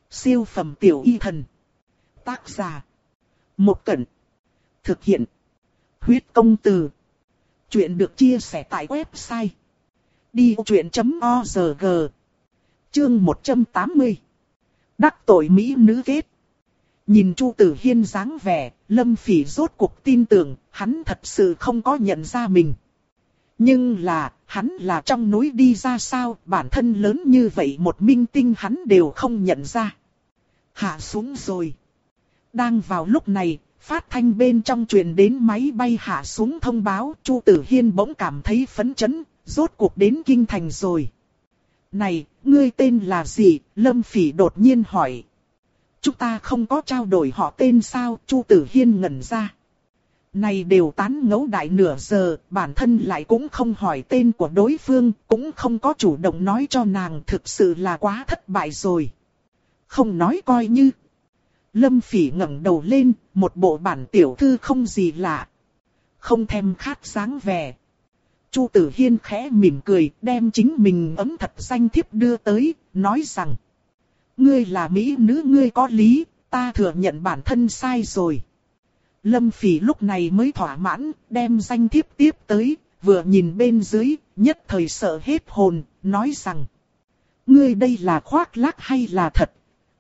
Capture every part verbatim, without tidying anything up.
Siêu phẩm tiểu y thần. Tác giả. Một Cẩn. Thực hiện. Huyết công từ. Chuyện được chia sẻ tại website đi vô chuyện chấm org. Chương một trăm tám mươi. Đắc tội mỹ nữ kết. Nhìn Chu Tử Hiên dáng vẻ, Lâm Phỉ rốt cuộc tin tưởng, hắn thật sự không có nhận ra mình. Nhưng là, hắn là trong núi đi ra sao, bản thân lớn như vậy một minh tinh hắn đều không nhận ra. Hạ xuống rồi. Đang vào lúc này, phát thanh bên trong truyền đến máy bay hạ xuống thông báo, Chu Tử Hiên bỗng cảm thấy phấn chấn, rốt cuộc đến kinh thành rồi. Này, ngươi tên là gì? Lâm Phỉ đột nhiên hỏi. Chúng ta không có trao đổi họ tên sao? Chu Tử Hiên ngẩn ra. Này đều tán ngẫu đại nửa giờ, bản thân lại cũng không hỏi tên của đối phương, cũng không có chủ động nói cho nàng, thực sự là quá thất bại rồi. Không nói coi như. Lâm Phỉ ngẩng đầu lên, một bộ bản tiểu thư không gì lạ. Không thèm khát dáng vẻ. Chu Tử Hiên khẽ mỉm cười, đem chính mình ấm thật danh thiếp đưa tới, nói rằng. Ngươi là mỹ nữ, ngươi có lý, ta thừa nhận bản thân sai rồi. Lâm Phỉ lúc này mới thỏa mãn, đem danh thiếp tiếp tới, vừa nhìn bên dưới, nhất thời sợ hết hồn, nói rằng. Ngươi đây là khoác lác hay là thật?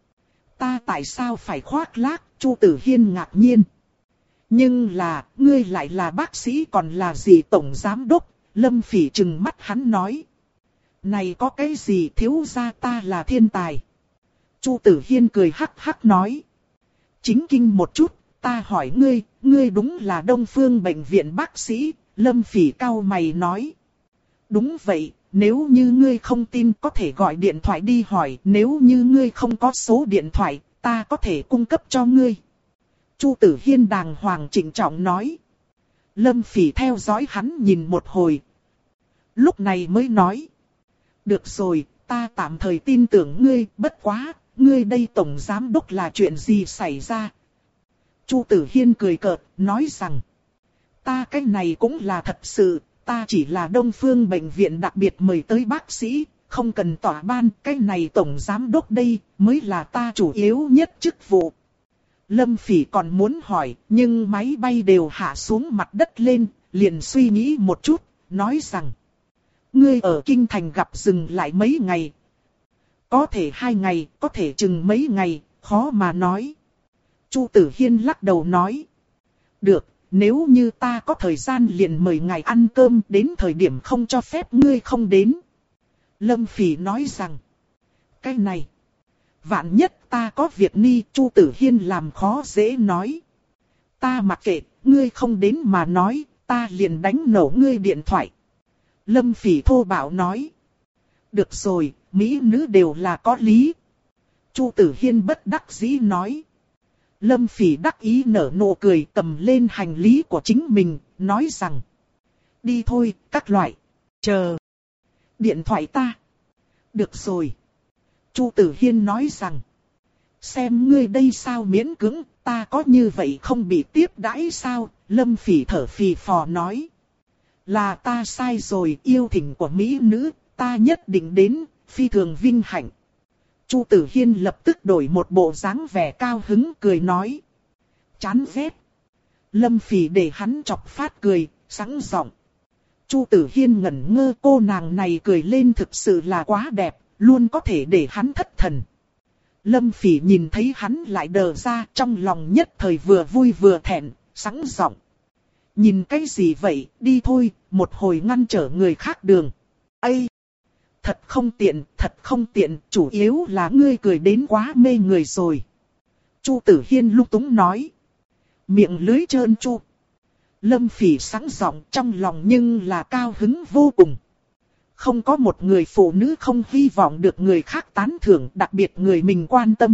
Ta tại sao phải khoác lác? Chu Tử Hiên ngạc nhiên. Nhưng là, ngươi lại là bác sĩ còn là gì tổng giám đốc? Lâm Phỉ trừng mắt hắn nói. Này có cái gì, thiếu gia ta là thiên tài. Chu Tử Hiên cười hắc hắc nói. Chính kinh một chút, ta hỏi ngươi, ngươi đúng là Đông Phương bệnh viện bác sĩ? Lâm Phỉ cau mày nói. Đúng vậy, nếu như ngươi không tin có thể gọi điện thoại đi hỏi, nếu như ngươi không có số điện thoại, ta có thể cung cấp cho ngươi. Chu Tử Hiên đàng hoàng trịnh trọng nói. Lâm Phỉ theo dõi hắn nhìn một hồi. Lúc này mới nói. Được rồi, ta tạm thời tin tưởng ngươi, bất quá, ngươi đây tổng giám đốc là chuyện gì xảy ra? Chu Tử Hiên cười cợt, nói rằng. Ta cái này cũng là thật sự, ta chỉ là Đông Phương bệnh viện đặc biệt mời tới bác sĩ, không cần tỏa ban, cái này tổng giám đốc đây, mới là ta chủ yếu nhất chức vụ. Lâm Phỉ còn muốn hỏi, nhưng máy bay đều hạ xuống mặt đất lên, liền suy nghĩ một chút, nói rằng. Ngươi ở Kinh Thành gặp dừng lại mấy ngày. Có thể hai ngày, có thể chừng mấy ngày, khó mà nói. Chu Tử Hiên lắc đầu nói. Được, nếu như ta có thời gian liền mời ngài ăn cơm, đến thời điểm không cho phép ngươi không đến. Lâm Phỉ nói rằng. Cái này. Vạn nhất ta có việc ni, Chu Tử Hiên làm khó dễ nói. Ta mặc kệ, ngươi không đến mà nói, ta liền đánh nổ ngươi điện thoại. Lâm Phỉ thô bạo nói. Được rồi, mỹ nữ đều là có lý. Chu Tử Hiên bất đắc dĩ nói. Lâm Phỉ đắc ý nở nụ cười, cầm lên hành lý của chính mình, nói rằng. Đi thôi, các loại. Chờ. Điện thoại ta. Được rồi. Chu Tử Hiên nói rằng. Xem ngươi đây sao miễn cưỡng, ta có như vậy không bị tiếp đãi sao? Lâm Phỉ thở phì phò nói. Là ta sai rồi, yêu thỉnh của mỹ nữ, ta nhất định đến, phi thường vinh hạnh. Chu Tử Hiên lập tức đổi một bộ dáng vẻ cao hứng cười nói. Chán ghét. Lâm Phỉ để hắn chọc phát cười, sẵn giọng. Chu Tử Hiên ngẩn ngơ, cô nàng này cười lên thực sự là quá đẹp, luôn có thể để hắn thất thần. Lâm Phỉ nhìn thấy hắn lại đờ ra, trong lòng nhất thời vừa vui vừa thẹn, sẵn giọng. Nhìn cái gì vậy, đi thôi, một hồi ngăn trở người khác đường. Ây! Thật không tiện, thật không tiện, chủ yếu là ngươi cười đến quá mê người rồi. Chu Tử Hiên lung túng nói. Miệng lưới trơn chu. Lâm Phỉ sẵn giọng, trong lòng nhưng là cao hứng vô cùng. Không có một người phụ nữ không hy vọng được người khác tán thưởng, đặc biệt người mình quan tâm.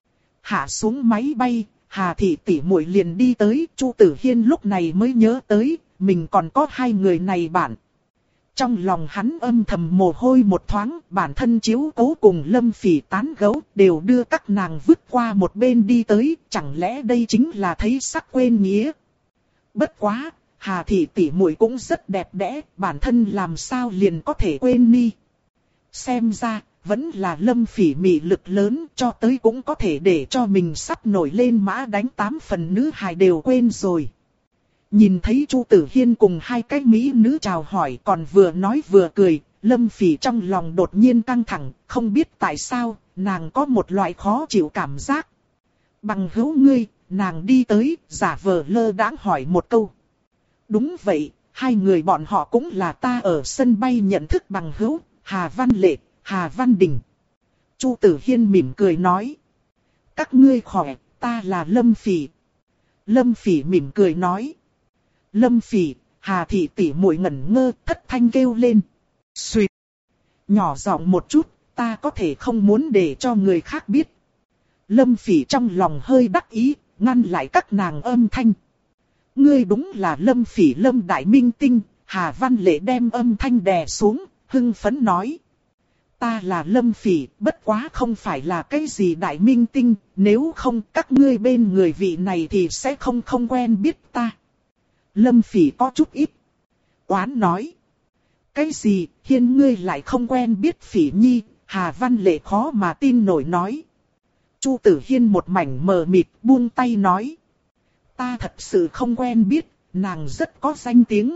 Hạ xuống máy bay, Hà Thị tỷ muội liền đi tới, Chu Tử Hiên lúc này mới nhớ tới, mình còn có hai người này bạn. Trong lòng hắn âm thầm mồ hôi một thoáng, bản thân chiếu cố cùng Lâm Phỉ tán gẫu, đều đưa các nàng vứt qua một bên đi tới, chẳng lẽ đây chính là thấy sắc quên nghĩa. Bất quá, Hà Thị tỷ muội cũng rất đẹp đẽ, bản thân làm sao liền có thể quên đi. Xem ra, vẫn là Lâm Phỉ mị lực lớn, cho tới cũng có thể để cho mình sắp nổi lên mã đánh tám phần nữ hài đều quên rồi. Nhìn thấy Chu Tử Hiên cùng hai cái mỹ nữ chào hỏi còn vừa nói vừa cười, Lâm Phỉ trong lòng đột nhiên căng thẳng, không biết tại sao, nàng có một loại khó chịu cảm giác. Bằng hữu ngươi, nàng đi tới, giả vờ lơ đãng hỏi một câu. Đúng vậy, hai người bọn họ cũng là ta ở sân bay nhận thức bằng hữu, Hà Văn Lệ, Hà Văn Đình. Chu Tử Hiên mỉm cười nói. Các ngươi khỏe, ta là Lâm Phỉ. Lâm Phỉ mỉm cười nói. Lâm Phỉ, Hà thị tỷ muội ngẩn ngơ, thất thanh kêu lên. Xuyệt. Nhỏ giọng một chút, ta có thể không muốn để cho người khác biết. Lâm Phỉ trong lòng hơi đắc ý, ngăn lại các nàng âm thanh. Ngươi đúng là Lâm Phỉ Lâm Đại Minh Tinh. Hà Văn Lệ đem âm thanh đè xuống, hưng phấn nói. Ta là Lâm Phỉ, bất quá không phải là cái gì Đại Minh Tinh, nếu không các ngươi bên người vị này thì sẽ không không quen biết ta. Lâm Phỉ có chút ít oán nói. Cái gì, Hiên ngươi lại không quen biết Phỉ Nhi, Hà Văn Lệ khó mà tin nổi nói. Chu Tử Hiên một mảnh mờ mịt buông tay nói. Ta thật sự không quen biết, nàng rất có danh tiếng.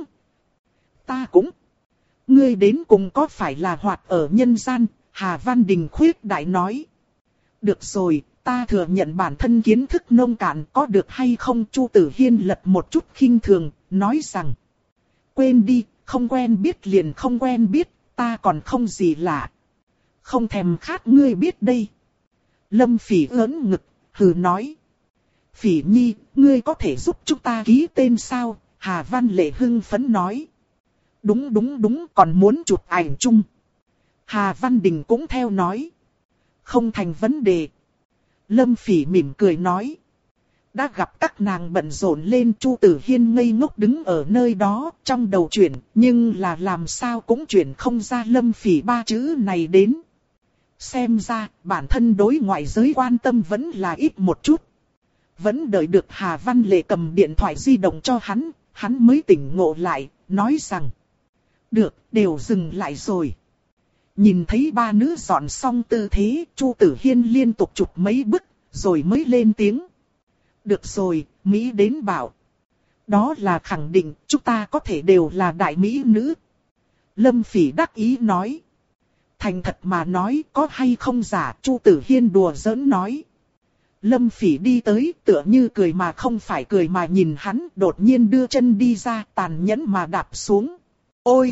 Ta cũng. Ngươi đến cùng có phải là hoạt ở nhân gian, Hà Văn Đình khuyết đại nói. Được rồi, ta thừa nhận bản thân kiến thức nông cạn có được hay không. Chu Tử Hiên lật một chút khinh thường, nói rằng. Quên đi, không quen biết liền không quen biết, ta còn không gì lạ. Không thèm khát ngươi biết đây. Lâm Phỉ ớn ngực, hừ nói. Phỉ Nhi, ngươi có thể giúp chúng ta ký tên sao? Hà Văn Lệ hưng phấn nói. Đúng đúng đúng, còn muốn chụp ảnh chung. Hà Văn Đình cũng theo nói. Không thành vấn đề. Lâm Phỉ mỉm cười nói. Đã gặp các nàng bận rộn lên, Chu Tử Hiên ngây ngốc đứng ở nơi đó, trong đầu chuyển, nhưng là làm sao cũng chuyển không ra Lâm Phỉ ba chữ này đến. Xem ra, bản thân đối ngoại giới quan tâm vẫn là ít một chút. Vẫn đợi được Hà Văn Lệ cầm điện thoại di động cho hắn, hắn mới tỉnh ngộ lại, nói rằng. Được, đều dừng lại rồi. Nhìn thấy ba nữ dọn xong tư thế, Chu Tử Hiên liên tục chụp mấy bức, rồi mới lên tiếng. Được rồi, Mỹ đến bảo. Đó là khẳng định, chúng ta có thể đều là đại Mỹ nữ. Lâm Phỉ đắc ý nói. Thành thật mà nói, có hay không giả, Chu Tử Hiên đùa giỡn nói. Lâm Phỉ đi tới, tựa như cười mà không phải cười mà nhìn hắn, đột nhiên đưa chân đi ra, tàn nhẫn mà đạp xuống. Ôi!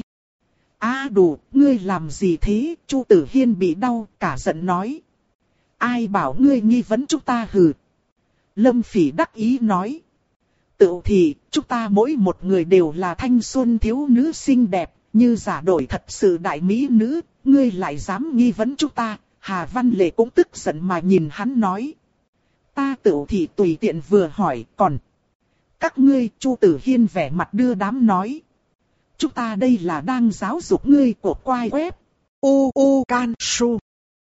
A đủ, ngươi làm gì thế? Chu Tử Hiên bị đau, cả giận nói. Ai bảo ngươi nghi vấn chúng ta hừ? Lâm Phỉ đắc ý nói. Tự thì, chúng ta mỗi một người đều là thanh xuân thiếu nữ xinh đẹp, như giả đổi thật sự đại mỹ nữ, ngươi lại dám nghi vấn chúng ta? Hà Văn Lệ cũng tức giận mà nhìn hắn nói. Ta tự thì tùy tiện vừa hỏi, còn các ngươi, Chu Tử Hiên vẻ mặt đưa đám nói. Chúng ta đây là đang giáo dục ngươi của quai web. U U Can Su.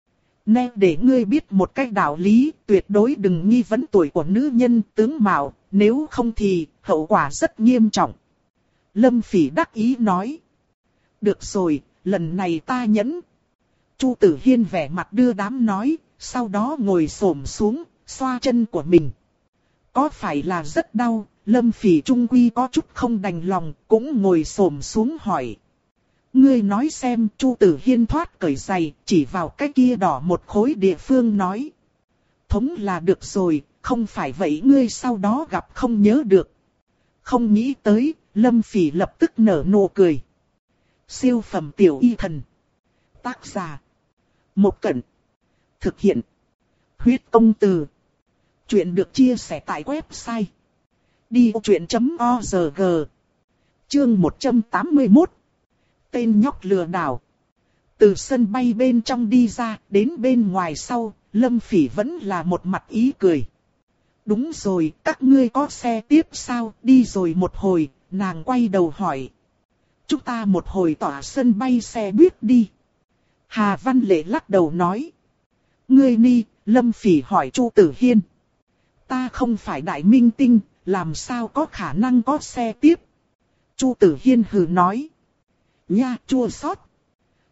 Nè để ngươi biết một cách đạo lý, tuyệt đối đừng nghi vấn tuổi của nữ nhân tướng mạo, nếu không thì hậu quả rất nghiêm trọng. Lâm Phỉ đắc ý nói. Được rồi, lần này ta nhẫn. Chu Tử Hiên vẻ mặt đưa đám nói, sau đó ngồi xổm xuống, xoa chân của mình. Có phải là rất đau? Lâm Phỉ trung quy có chút không đành lòng, cũng ngồi xổm xuống hỏi. Ngươi nói xem, Chu Tử Hiên thoát cởi giày, chỉ vào cái kia đỏ một khối địa phương nói. Thống là được rồi, không phải vậy ngươi sau đó gặp không nhớ được. Không nghĩ tới, Lâm Phỉ lập tức nở nụ cười. Siêu phẩm tiểu y thần. Tác giả. Một Cẩn. Thực hiện. Huyết công từ. Chuyện được chia sẻ tại website. đi ô chuyện chấm org. Chương một trăm tám mươi mốt. Tên nhóc lừa đảo. Từ sân bay bên trong đi ra, đến bên ngoài sau, Lâm Phỉ vẫn là một mặt ý cười. Đúng rồi, các ngươi có xe tiếp sao? Đi rồi một hồi, nàng quay đầu hỏi. Chúng ta một hồi tỏa sân bay xe buýt đi. Hà Văn Lệ lắc đầu nói. Ngươi ni, Lâm Phỉ hỏi Chu Tử Hiên. Ta không phải đại minh tinh, làm sao có khả năng có xe tiếp? Chu Tử Hiên hừ nói. Nha, chua xót.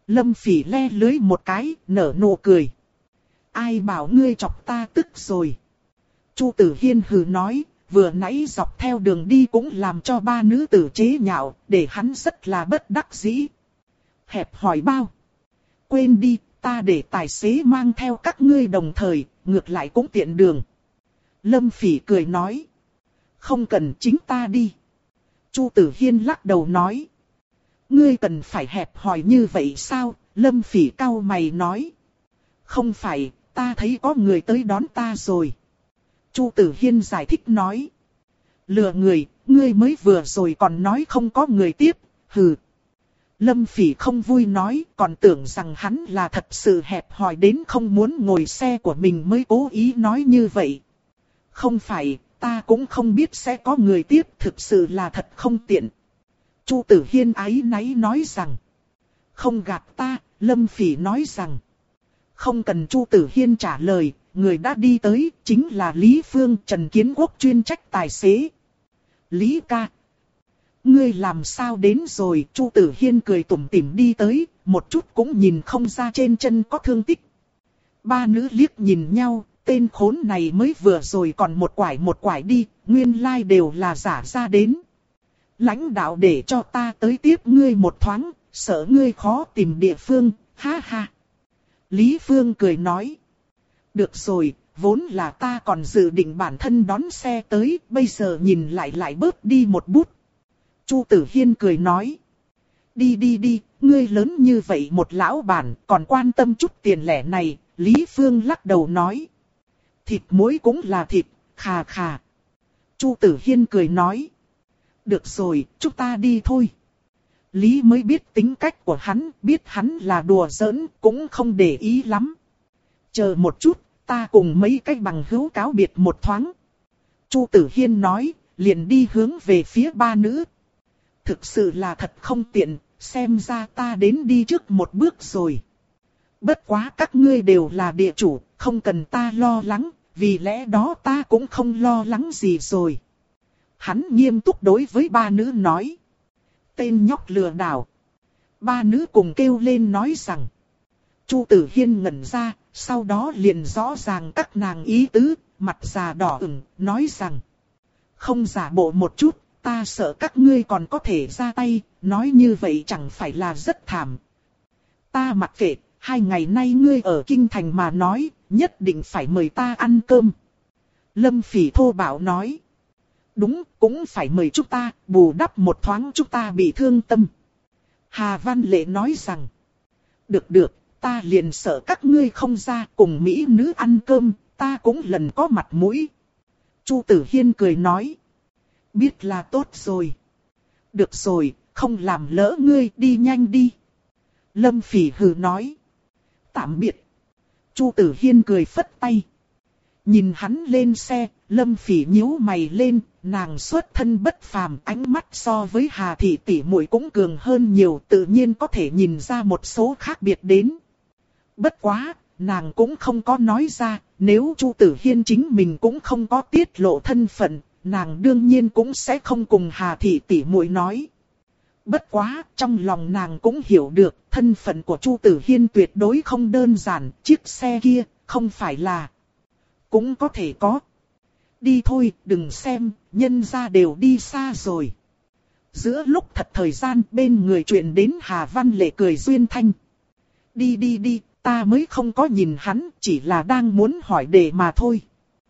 Lâm Phỉ le lưới một cái, nở nụ cười. Ai bảo ngươi chọc ta tức rồi. Chu Tử Hiên hừ nói, vừa nãy dọc theo đường đi cũng làm cho ba nữ tử chế nhạo, để hắn rất là bất đắc dĩ. Hẹp hỏi bao. Quên đi, ta để tài xế mang theo các ngươi đồng thời, ngược lại cũng tiện đường. Lâm Phỉ cười nói. Không cần, chính ta đi. Chu Tử Hiên lắc đầu nói. Ngươi cần phải hẹp hỏi như vậy sao? Lâm Phỉ cau mày nói. Không phải, ta thấy có người tới đón ta rồi. Chu Tử Hiên giải thích nói. Lừa người, ngươi mới vừa rồi còn nói không có người tiếp, hừ. Lâm Phỉ không vui nói, còn tưởng rằng hắn là thật sự hẹp hòi đến không muốn ngồi xe của mình mới cố ý nói như vậy. Không phải, ta cũng không biết sẽ có người tiếp, thực sự là thật không tiện. Chu Tử Hiên áy náy nói rằng. Không gạt ta, Lâm Phỉ nói rằng. Không cần Chu Tử Hiên trả lời, người đã đi tới, chính là Lý Phương, Trần Kiến Quốc chuyên trách tài xế. Lý ca. Ngươi làm sao đến rồi? Chu Tử Hiên cười tủm tỉm đi tới, một chút cũng nhìn không ra trên chân có thương tích. Ba nữ liếc nhìn nhau, tên khốn này mới vừa rồi còn một quải một quải đi, nguyên lai đều là giả ra đến. Lãnh đạo để cho ta tới tiếp ngươi một thoáng, sợ ngươi khó tìm địa phương, ha ha. Lý Phương cười nói. Được rồi, vốn là ta còn dự định bản thân đón xe tới, bây giờ nhìn lại lại bớt đi một bút. Chu Tử Hiên cười nói. Đi đi đi, ngươi lớn như vậy một lão bản, còn quan tâm chút tiền lẻ này, Lý Phương lắc đầu nói. Thịt muối cũng là thịt, khà khà. Chu Tử Hiên cười nói. Được rồi, chúng ta đi thôi. Lý mới biết tính cách của hắn, biết hắn là đùa giỡn, cũng không để ý lắm. Chờ một chút, ta cùng mấy cái bằng hữu cáo biệt một thoáng. Chu Tử Hiên nói, liền đi hướng về phía ba nữ. Thực sự là thật không tiện, xem ra ta đến đi trước một bước rồi. Bất quá các ngươi đều là địa chủ, không cần ta lo lắng, vì lẽ đó ta cũng không lo lắng gì rồi. Hắn nghiêm túc đối với ba nữ nói. Tên nhóc lừa đảo. Ba nữ cùng kêu lên nói rằng. Chu Tử Hiên ngẩn ra, sau đó liền rõ ràng các nàng ý tứ, mặt già đỏ ửng, nói rằng. Không giả bộ một chút, ta sợ các ngươi còn có thể ra tay, nói như vậy chẳng phải là rất thảm. Ta mặc kệ, hai ngày nay ngươi ở Kinh Thành mà nói, nhất định phải mời ta ăn cơm. Lâm Phỉ thô bạo nói. Đúng, cũng phải mời chúng ta, bù đắp một thoáng chúng ta bị thương tâm. Hà Văn Lệ nói rằng. Được được, ta liền sợ các ngươi không ra cùng mỹ nữ ăn cơm, ta cũng lần có mặt mũi. Chu Tử Hiên cười nói. Biết là tốt rồi. Được rồi, không làm lỡ ngươi, đi nhanh đi. Lâm Phỉ hừ nói. Tạm biệt. Chu Tử Hiên cười phất tay. Nhìn hắn lên xe, Lâm Phỉ nhíu mày lên, nàng xuất thân bất phàm, ánh mắt so với Hà thị tỷ muội cũng cường hơn nhiều, tự nhiên có thể nhìn ra một số khác biệt đến. Bất quá, nàng cũng không có nói ra, nếu Chu Tử Hiên chính mình cũng không có tiết lộ thân phận, nàng đương nhiên cũng sẽ không cùng Hà thị tỷ muội nói. Bất quá, trong lòng nàng cũng hiểu được, thân phận của Chu Tử Hiên tuyệt đối không đơn giản, chiếc xe kia, không phải là... Cũng có thể có. Đi thôi, đừng xem, nhân gia đều đi xa rồi. Giữa lúc thật thời gian, bên người truyền đến Hà Văn Lệ cười duyên thanh. Đi đi đi, ta mới không có nhìn hắn, chỉ là đang muốn hỏi đề mà thôi.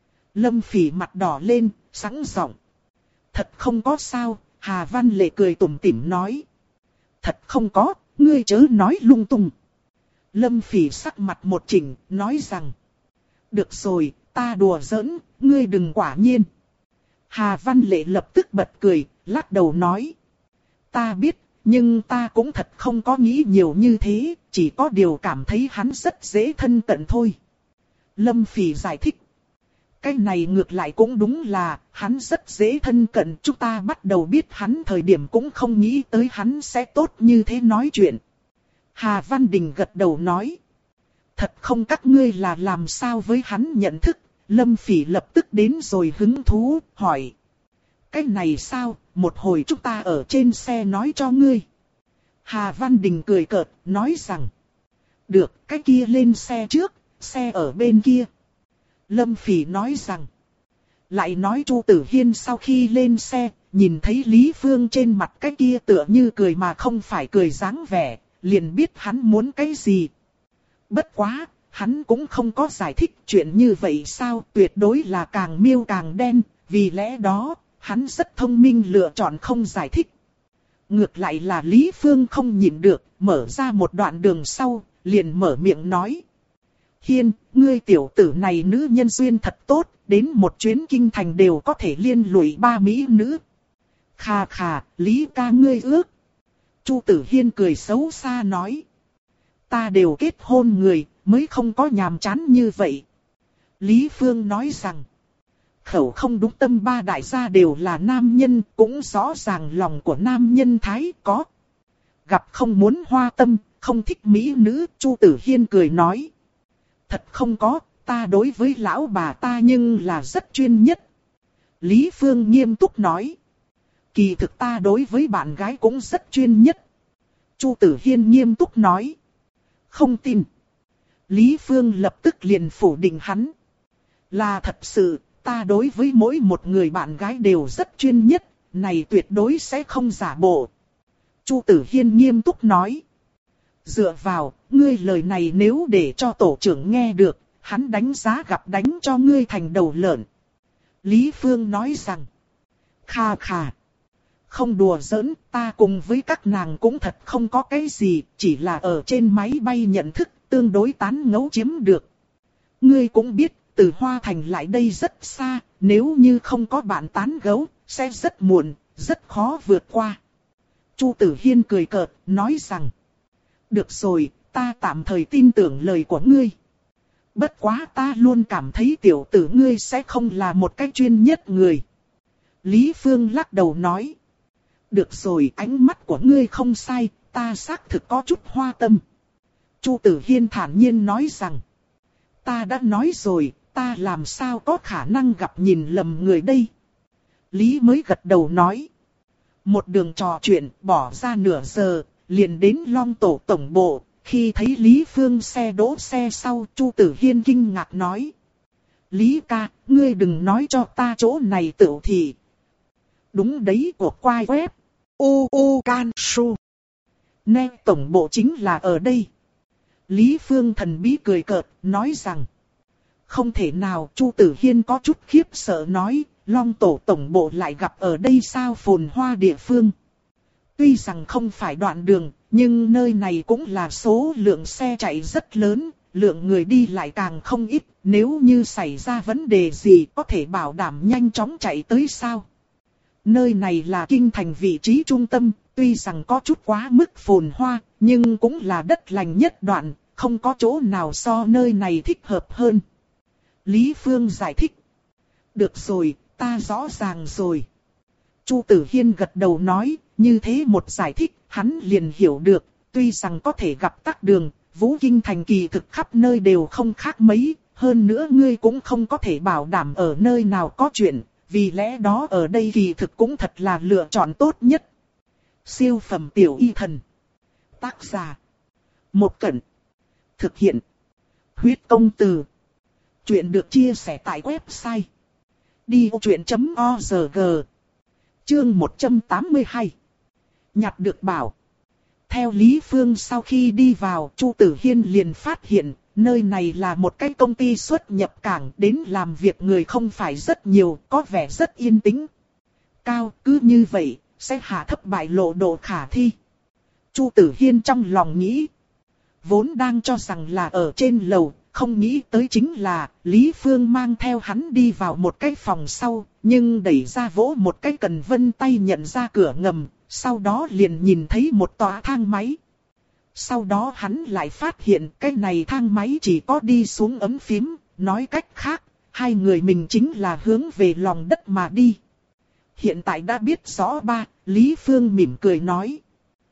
Lâm Phỉ mặt đỏ lên, sẵn giọng. Thật không có sao, Hà Văn Lệ cười tủm tỉm nói. Thật không có, ngươi chớ nói lung tung. Lâm Phỉ sắc mặt một chỉnh, nói rằng. Được rồi, ta đùa giỡn, ngươi đừng quả nhiên. Hà Văn Lệ lập tức bật cười, lắc đầu nói. Ta biết, nhưng ta cũng thật không có nghĩ nhiều như thế, chỉ có điều cảm thấy hắn rất dễ thân cận thôi. Lâm Phỉ giải thích. Cái này ngược lại cũng đúng là, hắn rất dễ thân cận, chúng ta bắt đầu biết hắn thời điểm cũng không nghĩ tới hắn sẽ tốt như thế nói chuyện. Hà Văn Đình gật đầu nói. Thật không các ngươi là làm sao với hắn nhận thức, Lâm Phỉ lập tức đến rồi hứng thú, hỏi. Cái này sao, một hồi chúng ta ở trên xe nói cho ngươi. Hà Văn Đình cười cợt, nói rằng. Được, cái kia lên xe trước, xe ở bên kia. Lâm Phỉ nói rằng. Lại nói Chu Tử Hiên sau khi lên xe, nhìn thấy Lý Phương trên mặt cái kia tựa như cười mà không phải cười dáng vẻ, liền biết hắn muốn cái gì. Bất quá, hắn cũng không có giải thích chuyện như vậy sao, tuyệt đối là càng miêu càng đen, vì lẽ đó, hắn rất thông minh lựa chọn không giải thích. Ngược lại là Lý Phương không nhịn được, mở ra một đoạn đường sau, liền mở miệng nói. Hiên, ngươi tiểu tử này nữ nhân duyên thật tốt, đến một chuyến kinh thành đều có thể liên lụy ba mỹ nữ. Khà khà, Lý ca ngươi ước. Chu Tử Hiên cười xấu xa nói. Ta đều kết hôn người, mới không có nhàm chán như vậy. Lý Phương nói rằng. Khẩu không đúng tâm ba đại gia đều là nam nhân, cũng rõ ràng lòng của nam nhân thái có. Gặp không muốn hoa tâm, không thích mỹ nữ, Chu Tử Hiên cười nói. Thật không có, ta đối với lão bà ta nhưng là rất chuyên nhất. Lý Phương nghiêm túc nói. Kỳ thực ta đối với bạn gái cũng rất chuyên nhất. Chu Tử Hiên nghiêm túc nói. Không tin. Lý Phương lập tức liền phủ định hắn. Là thật sự, ta đối với mỗi một người bạn gái đều rất chuyên nhất, này tuyệt đối sẽ không giả bộ. Chu Tử Hiên nghiêm túc nói. Dựa vào, ngươi lời này nếu để cho tổ trưởng nghe được, hắn đánh giá gặp đánh cho ngươi thành đầu lợn. Lý Phương nói rằng. Kha kha. Không đùa giỡn, ta cùng với các nàng cũng thật không có cái gì, chỉ là ở trên máy bay nhận thức, tương đối tán ngẫu chiếm được. Ngươi cũng biết, từ Hoa Thành lại đây rất xa, nếu như không có bạn tán gẫu, sẽ rất muộn, rất khó vượt qua. Chu Tử Hiên cười cợt, nói rằng. Được rồi, ta tạm thời tin tưởng lời của ngươi. Bất quá ta luôn cảm thấy tiểu tử ngươi sẽ không là một cái chuyên nhất người. Lý Phương lắc đầu nói. Được rồi, ánh mắt của ngươi không sai, ta xác thực có chút hoa tâm. Chu Tử Hiên thản nhiên nói rằng. Ta đã nói rồi, ta làm sao có khả năng gặp nhìn lầm người đây. Lý mới gật đầu nói. Một đường trò chuyện bỏ ra nửa giờ, liền đến Long Tổ tổng bộ. Khi thấy Lý Phương xe đỗ xe sau, Chu Tử Hiên kinh ngạc nói. Lý ca, ngươi đừng nói cho ta chỗ này tựu thị. Đúng đấy, của quai web. U U Can Su. Nè, tổng bộ chính là ở đây. Lý Phương thần bí cười cợt, nói rằng. Không thể nào, Chu Tử Hiên có chút khiếp sợ nói, Long Tổ tổng bộ lại gặp ở đây sao phồn hoa địa phương. Tuy rằng không phải đoạn đường, nhưng nơi này cũng là số lượng xe chạy rất lớn, lượng người đi lại càng không ít, nếu như xảy ra vấn đề gì có thể bảo đảm nhanh chóng chạy tới sao. Nơi này là kinh thành vị trí trung tâm, tuy rằng có chút quá mức phồn hoa, nhưng cũng là đất lành nhất đoạn, không có chỗ nào so nơi này thích hợp hơn. Lý Phương giải thích. Được rồi, ta rõ ràng rồi. Chu Tử Hiên gật đầu nói, như thế một giải thích, hắn liền hiểu được, tuy rằng có thể gặp tắc đường, Vũ Kinh thành kỳ thực khắp nơi đều không khác mấy, hơn nữa ngươi cũng không có thể bảo đảm ở nơi nào có chuyện, vì lẽ đó ở đây kỳ thực cũng thật là lựa chọn tốt nhất. Siêu phẩm tiểu y thần. Tác giả. Một Cẩn. Thực hiện. Huyết công từ. Chuyện được chia sẻ tại website. đi ô chuyện chấm org. Chương một trăm tám mươi hai. Nhặt được bảo. Theo Lý Phương sau khi đi vào, Chu Tử Hiên liền phát hiện, nơi này là một cái công ty xuất nhập cảng, đến làm việc người không phải rất nhiều, có vẻ rất yên tĩnh. Cao, cứ như vậy, sẽ hạ thấp bại lộ độ khả thi. Chu Tử Hiên trong lòng nghĩ. Vốn đang cho rằng là ở trên lầu, không nghĩ tới chính là Lý Phương mang theo hắn đi vào một cái phòng sau, nhưng đẩy ra vỗ một cái cần vân tay nhận ra cửa ngầm, sau đó liền nhìn thấy một tòa thang máy. Sau đó hắn lại phát hiện cái này thang máy chỉ có đi xuống ấm phím, nói cách khác, hai người mình chính là hướng về lòng đất mà đi. Hiện tại đã biết rõ ba, Lý Phương mỉm cười nói.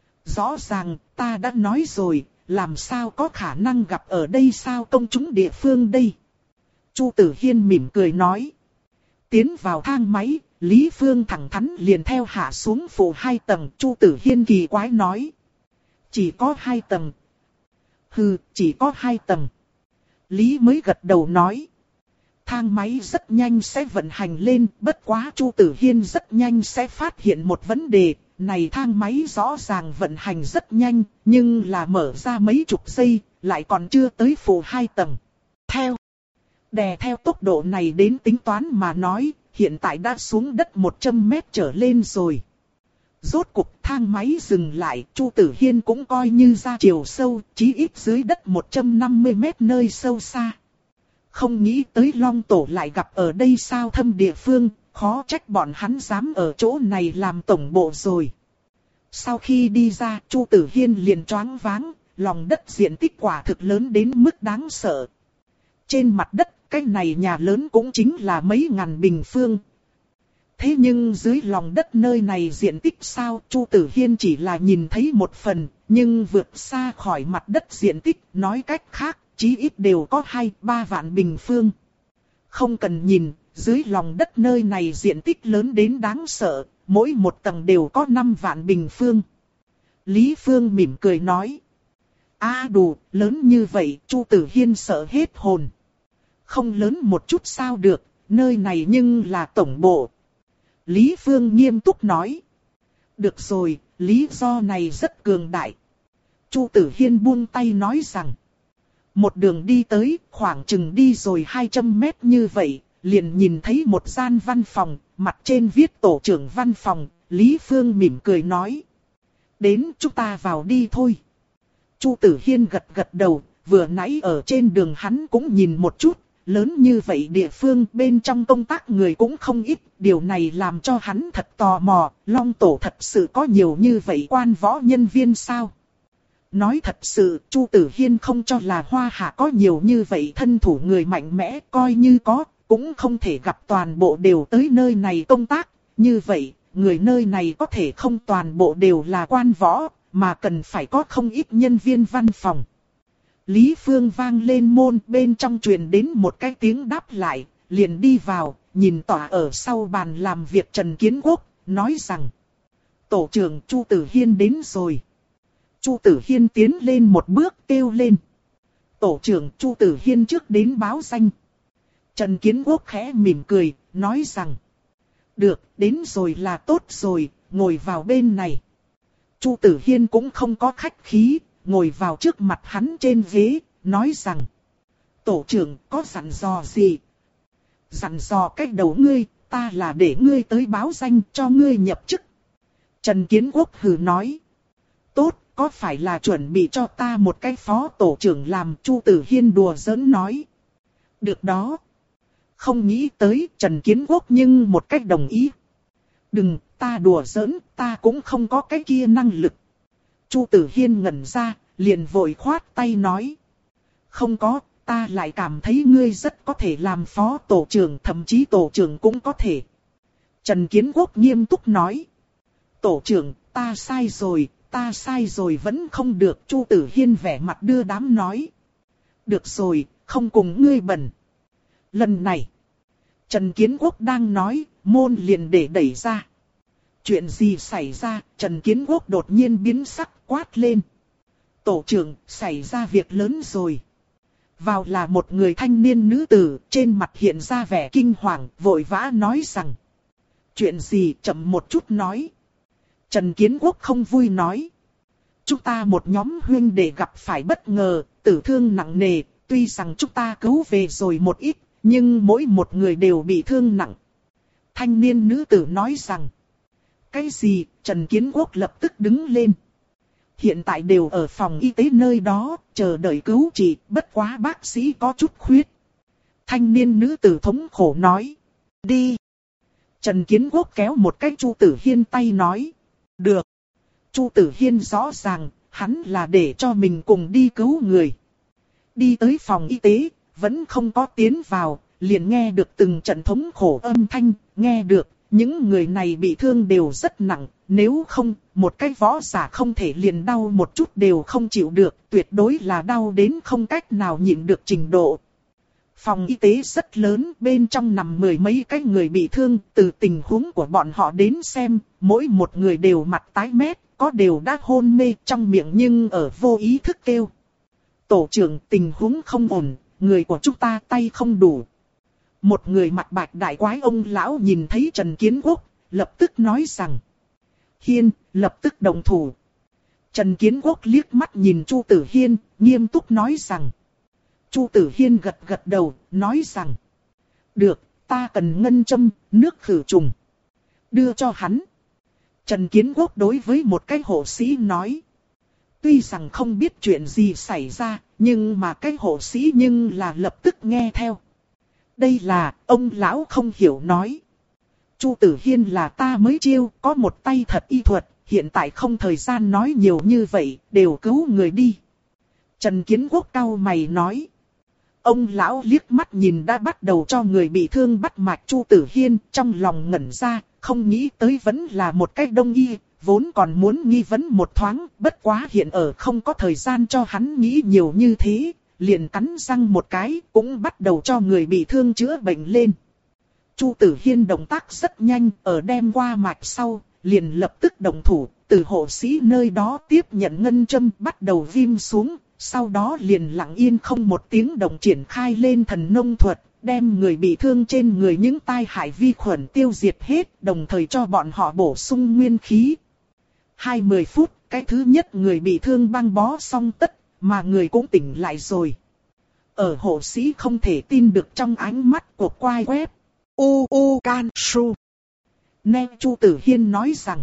Rõ ràng, ta đã nói rồi, làm sao có khả năng gặp ở đây sao công chúng địa phương đây. Chu Tử Hiên mỉm cười nói. Tiến vào thang máy, Lý Phương thẳng thắn liền theo hạ xuống phủ hai tầng. Chu Tử Hiên kỳ quái nói. Chỉ có hai tầng. Hừ, chỉ có hai tầng. Lý mới gật đầu nói. Thang máy rất nhanh sẽ vận hành lên, bất quá Chu Tử Hiên rất nhanh sẽ phát hiện một vấn đề. Này thang máy rõ ràng vận hành rất nhanh, nhưng là mở ra mấy chục giây, lại còn chưa tới phủ hai tầng. Theo, đè theo tốc độ này đến tính toán mà nói, hiện tại đã xuống đất một trăm mét trở lên rồi. Rốt cục thang máy dừng lại, Chu Tử Hiên cũng coi như ra chiều sâu, chí ít dưới đất một trăm năm mươi mét nơi sâu xa. Không nghĩ tới Long Tổ lại gặp ở đây sao thâm địa phương, khó trách bọn hắn dám ở chỗ này làm tổng bộ rồi. Sau khi đi ra, Chu Tử Hiên liền choáng váng, lòng đất diện tích quả thực lớn đến mức đáng sợ. Trên mặt đất, cái này nhà lớn cũng chính là mấy ngàn bình phương. Thế nhưng dưới lòng đất nơi này diện tích sao, Chu Tử Hiên chỉ là nhìn thấy một phần, nhưng vượt xa khỏi mặt đất diện tích, nói cách khác, chí ít đều có hai ba vạn bình phương. Không cần nhìn, dưới lòng đất nơi này diện tích lớn đến đáng sợ, mỗi một tầng đều có năm vạn bình phương. Lý Phương mỉm cười nói. A đủ, lớn như vậy, Chu Tử Hiên sợ hết hồn. Không lớn một chút sao được, nơi này nhưng là tổng bộ. Lý Phương nghiêm túc nói. Được rồi, lý do này rất cường đại. Chu Tử Hiên buông tay nói rằng. Một đường đi tới, khoảng chừng đi rồi hai trăm mét như vậy, liền nhìn thấy một gian văn phòng, mặt trên viết tổ trưởng văn phòng, Lý Phương mỉm cười nói. Đến chúng ta vào đi thôi. Chu Tử Hiên gật gật đầu, vừa nãy ở trên đường hắn cũng nhìn một chút, lớn như vậy địa phương bên trong công tác người cũng không ít, điều này làm cho hắn thật tò mò, Long Tổ thật sự có nhiều như vậy quan võ nhân viên sao? Nói thật sự, Chu Tử Hiên không cho là Hoa Hạ có nhiều như vậy thân thủ người mạnh mẽ, coi như có, cũng không thể gặp toàn bộ đều tới nơi này công tác, như vậy, người nơi này có thể không toàn bộ đều là quan võ, mà cần phải có không ít nhân viên văn phòng. Lý Phương vang lên môn, bên trong truyền đến một cái tiếng đáp lại, liền đi vào, nhìn tỏa ở sau bàn làm việc Trần Kiến Quốc, nói rằng. Tổ trưởng Chu Tử Hiên đến rồi. Chu Tử Hiên tiến lên một bước kêu lên. Tổ trưởng Chu Tử Hiên trước đến báo danh. Trần Kiến Quốc khẽ mỉm cười, nói rằng. Được, đến rồi là tốt rồi, ngồi vào bên này. Chu Tử Hiên cũng không có khách khí, ngồi vào trước mặt hắn trên ghế, nói rằng. Tổ trưởng có dặn dò gì? Dặn dò cách đầu ngươi, ta là để ngươi tới báo danh cho ngươi nhập chức. Trần Kiến Quốc hừ nói. Tốt, có phải là chuẩn bị cho ta một cái phó tổ trưởng làm? Chu Tử Hiên đùa giỡn nói. Được đó. Không nghĩ tới Trần Kiến Quốc nhưng một cách đồng ý. Đừng, ta đùa giỡn, ta cũng không có cái kia năng lực. Chu Tử Hiên ngẩn ra, liền vội khoát tay nói. Không có, ta lại cảm thấy ngươi rất có thể làm phó tổ trưởng, thậm chí tổ trưởng cũng có thể. Trần Kiến Quốc nghiêm túc nói. Tổ trưởng, ta sai rồi, ta sai rồi vẫn không được. Chu Tử Hiên vẻ mặt đưa đám nói. Được rồi, không cùng ngươi bẩn. Lần này, Trần Kiến Quốc đang nói, môn liền để đẩy ra. Chuyện gì xảy ra? Trần Kiến Quốc đột nhiên biến sắc quát lên. Tổ trưởng, xảy ra việc lớn rồi. Vào là một người thanh niên nữ tử, trên mặt hiện ra vẻ kinh hoàng, vội vã nói rằng. Chuyện gì? Chậm một chút nói. Trần Kiến Quốc không vui nói. Chúng ta một nhóm huynh đệ gặp phải bất ngờ, tử thương nặng nề, tuy rằng chúng ta cứu về rồi một ít, nhưng mỗi một người đều bị thương nặng. Thanh niên nữ tử nói rằng. Cái gì? Trần Kiến Quốc lập tức đứng lên. Hiện tại đều ở phòng y tế nơi đó, chờ đợi cứu trị, bất quá bác sĩ có chút khuyết. Thanh niên nữ tử thống khổ nói. Đi. Trần Kiến Quốc kéo một cái Chu Tử Hiên tay nói. Được. Chu Tử Hiên rõ ràng, hắn là để cho mình cùng đi cứu người. Đi tới phòng y tế, vẫn không có tiến vào, liền nghe được từng trận thống khổ âm thanh, nghe được. Những người này bị thương đều rất nặng, nếu không, một cái võ giả không thể liền đau một chút đều không chịu được, tuyệt đối là đau đến không cách nào nhịn được trình độ. Phòng y tế rất lớn, bên trong nằm mười mấy cái người bị thương, từ tình huống của bọn họ đến xem, mỗi một người đều mặt tái mét, có đều đã hôn mê trong miệng nhưng ở vô ý thức kêu. Tổ trưởng, tình huống không ổn, người của chúng ta tay không đủ. Một người mặt bạch đại quái ông lão nhìn thấy Trần Kiến Quốc, lập tức nói rằng. Hiên, lập tức động thủ. Trần Kiến Quốc liếc mắt nhìn Chu Tử Hiên, nghiêm túc nói rằng. Chu Tử Hiên gật gật đầu, nói rằng. Được, ta cần ngân châm, nước khử trùng. Đưa cho hắn. Trần Kiến Quốc đối với một cái hộ sĩ nói. Tuy rằng không biết chuyện gì xảy ra, nhưng mà cái hộ sĩ nhưng là lập tức nghe theo. Đây là, ông lão không hiểu nói. Chu Tử Hiên là ta mới chiêu, có một tay thật y thuật, hiện tại không thời gian nói nhiều như vậy, đều cứu người đi. Trần Kiến Quốc cau mày nói. Ông lão liếc mắt nhìn đã bắt đầu cho người bị thương bắt mạch Chu Tử Hiên, trong lòng ngẩn ra, không nghĩ tới vẫn là một cái đông y, vốn còn muốn nghi vấn một thoáng, bất quá hiện ở không có thời gian cho hắn nghĩ nhiều như thế, liền cắn răng một cái, cũng bắt đầu cho người bị thương chữa bệnh lên. Chu Tử Hiên động tác rất nhanh, ở đem qua mạch sau, liền lập tức động thủ, từ hộ sĩ nơi đó tiếp nhận ngân châm bắt đầu viêm xuống, sau đó liền lặng yên không một tiếng động triển khai lên thần nông thuật, đem người bị thương trên người những tai hại vi khuẩn tiêu diệt hết, đồng thời cho bọn họ bổ sung nguyên khí. hai mươi phút, cái thứ nhất người bị thương băng bó xong tất, mà người cũng tỉnh lại rồi. Ở hộ sĩ không thể tin được trong ánh mắt của quai web. U U Can Su. Nghe Chu Tử Hiên nói rằng.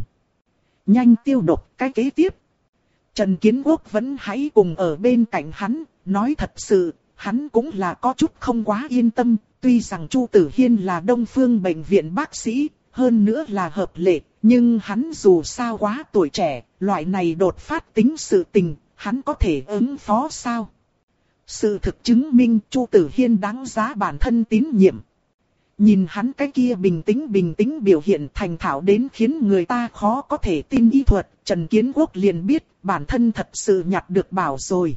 Nhanh tiêu độc cái kế tiếp. Trần Kiến Quốc vẫn hãy cùng ở bên cạnh hắn, nói thật sự, hắn cũng là có chút không quá yên tâm, tuy rằng Chu Tử Hiên là Đông Phương Bệnh viện bác sĩ, hơn nữa là hợp lệ, nhưng hắn dù sao quá tuổi trẻ, loại này đột phát tính sự tình, hắn có thể ứng phó sao? Sự thực chứng minh Chu Tử Hiên đáng giá bản thân tín nhiệm. Nhìn hắn cái kia bình tĩnh bình tĩnh biểu hiện thành thạo đến khiến người ta khó có thể tin y thuật, Trần Kiến Quốc liền biết bản thân thật sự nhặt được bảo rồi.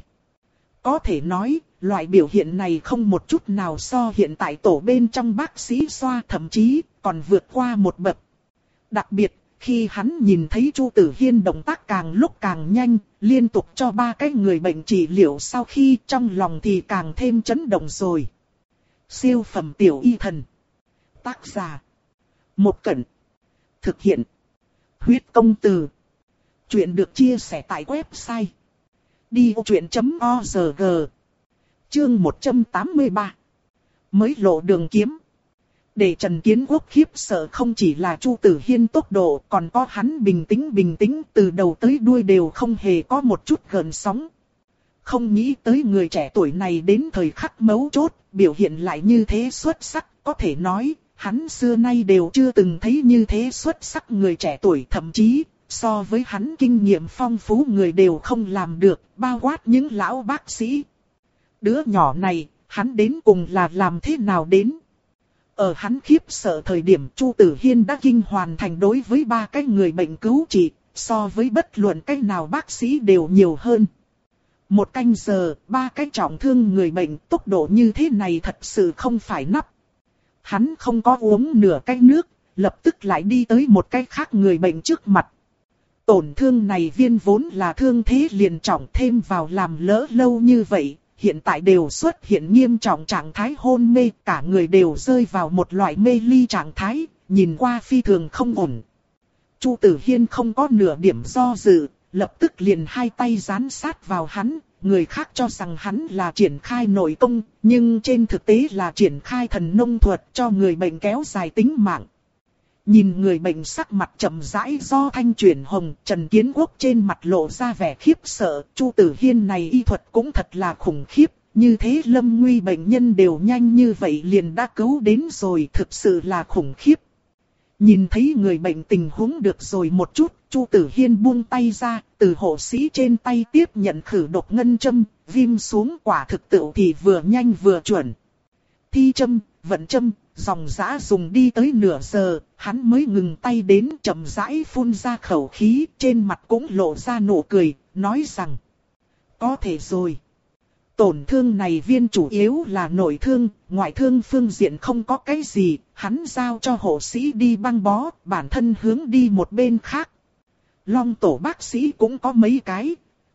Có thể nói, loại biểu hiện này không một chút nào so hiện tại tổ bên trong bác sĩ xoa, thậm chí còn vượt qua một bậc. Đặc biệt, khi hắn nhìn thấy Chu Tử Hiên động tác càng lúc càng nhanh, liên tục cho ba cái người bệnh trị liệu sau khi trong lòng thì càng thêm chấn động rồi. Siêu phẩm tiểu y thần. Tác giả. Một Cẩn. Thực hiện. Huyết công từ. Chuyện được chia sẻ tại website. đi ô chuyện chấm o rờ giê. Chương một trăm tám mươi ba. Mới lộ đường kiếm. Để Trần Kiến Quốc khiếp sợ không chỉ là Chu Tử Hiên tốc độ, còn có hắn bình tĩnh bình tĩnh từ đầu tới đuôi đều không hề có một chút gợn sóng. Không nghĩ tới người trẻ tuổi này đến thời khắc mấu chốt, biểu hiện lại như thế xuất sắc, có thể nói, hắn xưa nay đều chưa từng thấy như thế xuất sắc người trẻ tuổi, thậm chí, so với hắn kinh nghiệm phong phú người đều không làm được, bao quát những lão bác sĩ. Đứa nhỏ này, hắn đến cùng là làm thế nào đến? Ở hắn khiếp sợ thời điểm Chu Tử Hiên đã kinh hoàn thành đối với ba cái người bệnh cứu trị, so với bất luận cái nào bác sĩ đều nhiều hơn. Một canh giờ, ba cái trọng thương người bệnh tốc độ như thế này thật sự không phải nắp. Hắn không có uống nửa cái nước, lập tức lại đi tới một cái khác người bệnh trước mặt. Tổn thương này viên vốn là thương thế liền trọng, thêm vào làm lỡ lâu như vậy, hiện tại đều xuất hiện nghiêm trọng trạng thái hôn mê, cả người đều rơi vào một loại mê ly trạng thái, nhìn qua phi thường không ổn. Chu Tử Hiên không có nửa điểm do dự, lập tức liền hai tay dán sát vào hắn, người khác cho rằng hắn là triển khai nội công, nhưng trên thực tế là triển khai thần nông thuật cho người bệnh kéo dài tính mạng. Nhìn người bệnh sắc mặt chậm rãi do thanh chuyển hồng, Trần Kiến Quốc trên mặt lộ ra vẻ khiếp sợ, Chu Tử Hiên này y thuật cũng thật là khủng khiếp, như thế lâm nguy bệnh nhân đều nhanh như vậy liền đã cứu đến rồi, thực sự là khủng khiếp. Nhìn thấy người bệnh tình huống được rồi một chút, Chu Tử Hiên buông tay ra, từ hộ sĩ trên tay tiếp nhận khử độc ngân châm, viêm xuống quả thực tựu thì vừa nhanh vừa chuẩn. Thi châm, vận châm, dòng dã dùng đi tới nửa giờ, hắn mới ngừng tay đến chậm rãi phun ra khẩu khí, trên mặt cũng lộ ra nụ cười, nói rằng: có thể rồi. Tổn thương này viên chủ yếu là nội thương, ngoại thương phương diện không có cái gì, hắn giao cho hộ sĩ đi băng bó, bản thân hướng đi một bên khác. Long tổ bác sĩ cũng có mấy cái.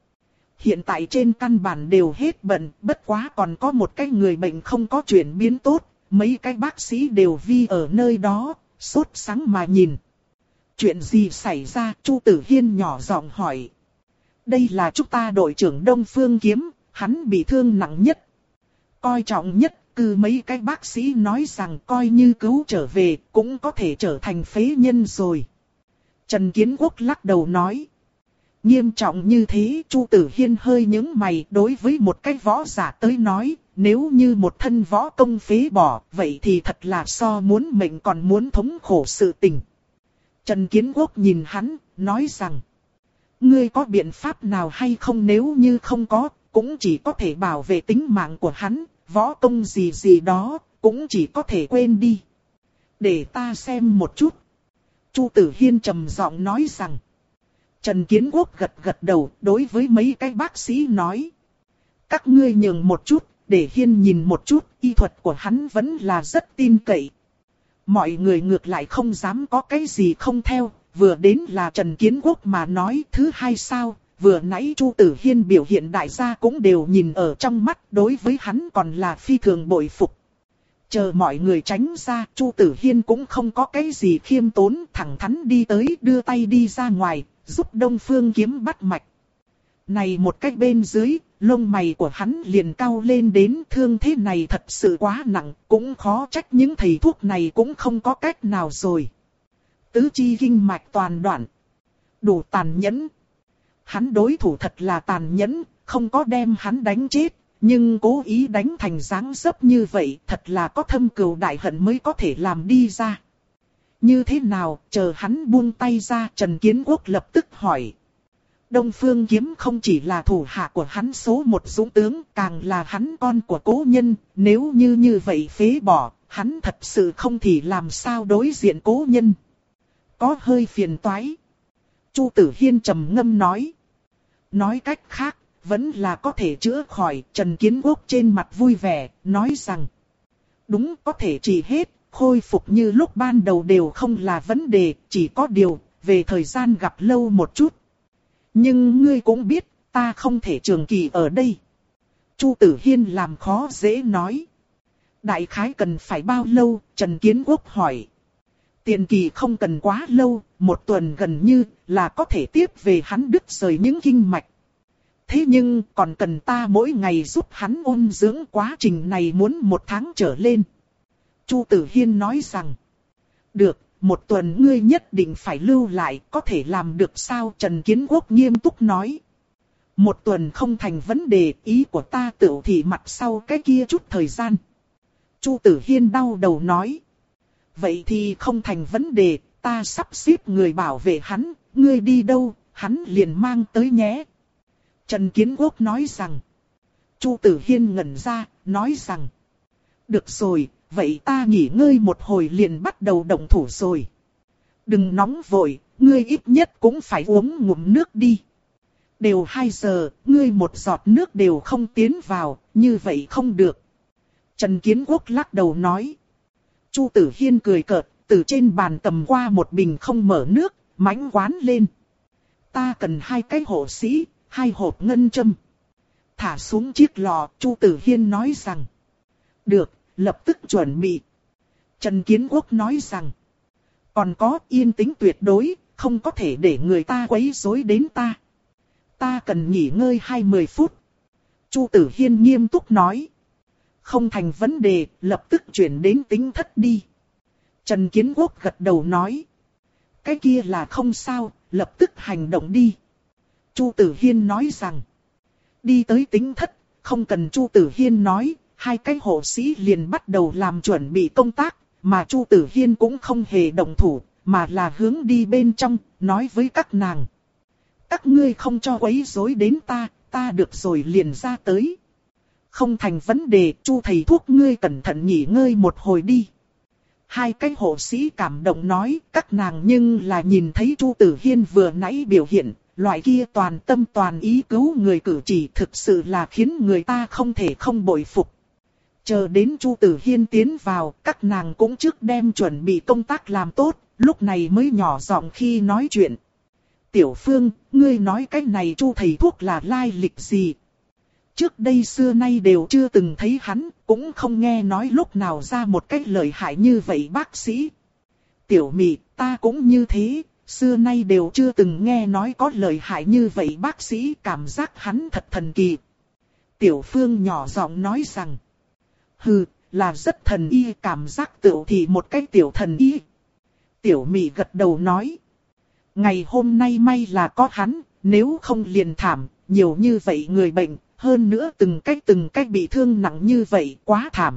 Hiện tại trên căn bản đều hết bận, bất quá còn có một cái người bệnh không có chuyển biến tốt, mấy cái bác sĩ đều vi ở nơi đó, sốt sắng mà nhìn. Chuyện gì xảy ra? Chu Tử Hiên nhỏ giọng hỏi. Đây là chúng ta đội trưởng Đông Phương Kiếm, hắn bị thương nặng nhất. Coi trọng nhất, cứ mấy cái bác sĩ nói rằng coi như cứu trở về, cũng có thể trở thành phế nhân rồi. Trần Kiến Quốc lắc đầu nói. Nghiêm trọng như thế, Chu Tử Hiên hơi nhướng mày, đối với một cái võ giả tới nói, nếu như một thân võ công phế bỏ, vậy thì thật là so muốn mệnh còn muốn thống khổ sự tình. Trần Kiến Quốc nhìn hắn, nói rằng, ngươi có biện pháp nào hay không? Nếu như không có, cũng chỉ có thể bảo vệ tính mạng của hắn, võ công gì gì đó, cũng chỉ có thể quên đi. Để ta xem một chút. Chu Tử Hiên trầm giọng nói rằng. Trần Kiến Quốc gật gật đầu, đối với mấy cái bác sĩ nói. Các ngươi nhường một chút, để Hiên nhìn một chút, y thuật của hắn vẫn là rất tin cậy. Mọi người ngược lại không dám có cái gì không theo, vừa đến là Trần Kiến Quốc mà nói. Thứ hai sao, vừa nãy Chu Tử Hiên biểu hiện đại gia cũng đều nhìn ở trong mắt, đối với hắn còn là phi thường bội phục. Chờ mọi người tránh ra, Chu Tử Hiên cũng không có cái gì khiêm tốn, thẳng thắn đi tới, đưa tay đi ra ngoài, giúp Đông Phương Kiếm bắt mạch. Này một cách bên dưới, lông mày của hắn liền cau lên đến, thương thế này thật sự quá nặng, cũng khó trách những thầy thuốc này cũng không có cách nào rồi. Tứ chi kinh mạch toàn đoạn. Đủ tàn nhẫn. Hắn đối thủ thật là tàn nhẫn, không có đem hắn đánh chết, nhưng cố ý đánh thành dáng dấp như vậy, thật là có thâm cừu đại hận mới có thể làm đi ra. Như thế nào? Chờ hắn buông tay ra, Trần Kiến Quốc lập tức hỏi. Đông Phương Kiếm không chỉ là thủ hạ của hắn số một dũng tướng, càng là hắn con của cố nhân, nếu như như vậy phế bỏ, hắn thật sự không thì làm sao đối diện cố nhân. Có hơi phiền toái. Chu Tử Hiên trầm ngâm nói. Nói cách khác, vẫn là có thể chữa khỏi. Trần Kiến Quốc trên mặt vui vẻ, nói rằng. Đúng, có thể trị hết, khôi phục như lúc ban đầu đều không là vấn đề, chỉ có điều, về thời gian gặp lâu một chút. Nhưng ngươi cũng biết, ta không thể trường kỳ ở đây. Chu Tử Hiên làm khó dễ nói. Đại khái cần phải bao lâu? Trần Kiến Quốc hỏi. Tiền kỳ không cần quá lâu, một tuần gần như là có thể tiếp về hắn đứt rời những kinh mạch. Thế nhưng còn cần ta mỗi ngày giúp hắn ôn dưỡng, quá trình này muốn một tháng trở lên. Chu Tử Hiên nói rằng. Được, một tuần ngươi nhất định phải lưu lại, có thể làm được sao? Trần Kiến Quốc nghiêm túc nói. Một tuần không thành vấn đề, ý của ta tựu thì mặt sau cái kia chút thời gian. Chu Tử Hiên đau đầu nói. Vậy thì không thành vấn đề, ta sắp xếp người bảo vệ hắn, ngươi đi đâu, hắn liền mang tới nhé. Trần Kiến Quốc nói rằng. Chu Tử Hiên ngẩn ra, nói rằng. Được rồi, vậy ta nghỉ ngơi một hồi liền bắt đầu động thủ rồi. Đừng nóng vội, ngươi ít nhất cũng phải uống ngụm nước đi. Đều hai giờ, ngươi một giọt nước đều không tiến vào, như vậy không được. Trần Kiến Quốc lắc đầu nói. Chu Tử Hiên cười cợt, từ trên bàn cầm qua một bình không mở nước, mãnh quán lên. Ta cần hai cái hộ sĩ, hai hộp ngân châm. Thả xuống chiếc lò, Chu Tử Hiên nói rằng. Được, lập tức chuẩn bị. Trần Kiến Quốc nói rằng. Còn có yên tĩnh tuyệt đối, không có thể để người ta quấy rối đến ta. Ta cần nghỉ ngơi hai mươi phút. Chu Tử Hiên nghiêm túc nói. Không thành vấn đề, lập tức chuyển đến tính thất đi. Trần Kiến Quốc gật đầu nói. Cái kia là không sao, lập tức hành động đi. Chu Tử Hiên nói rằng. Đi tới tính thất, không cần Chu Tử Hiên nói, hai cái hộ sĩ liền bắt đầu làm chuẩn bị công tác, mà Chu Tử Hiên cũng không hề động thủ, mà là hướng đi bên trong, nói với các nàng. Các ngươi không cho quấy rối đến ta, ta được rồi liền ra tới. Không thành vấn đề, Chu thầy thuốc ngươi cẩn thận nghỉ ngơi một hồi đi. Hai cái hộ sĩ cảm động nói, các nàng nhưng là nhìn thấy Chu Tử Hiên vừa nãy biểu hiện, loại kia toàn tâm toàn ý cứu người cử chỉ thực sự là khiến người ta không thể không bội phục. Chờ đến Chu Tử Hiên tiến vào, các nàng cũng trước đem chuẩn bị công tác làm tốt, lúc này mới nhỏ giọng khi nói chuyện. Tiểu Phương, ngươi nói cái này Chu thầy thuốc là lai lịch gì? Trước đây xưa nay đều chưa từng thấy hắn, cũng không nghe nói lúc nào ra một cái lợi hại như vậy bác sĩ. Tiểu Mị, ta cũng như thế, xưa nay đều chưa từng nghe nói có lợi hại như vậy bác sĩ, cảm giác hắn thật thần kỳ. Tiểu Phương nhỏ giọng nói rằng, hừ, là rất thần y, cảm giác tựu thì một cái tiểu thần y. Tiểu Mị gật đầu nói, ngày hôm nay may là có hắn, nếu không liền thảm, nhiều như vậy người bệnh, hơn nữa từng cách từng cách bị thương nặng như vậy, quá thảm.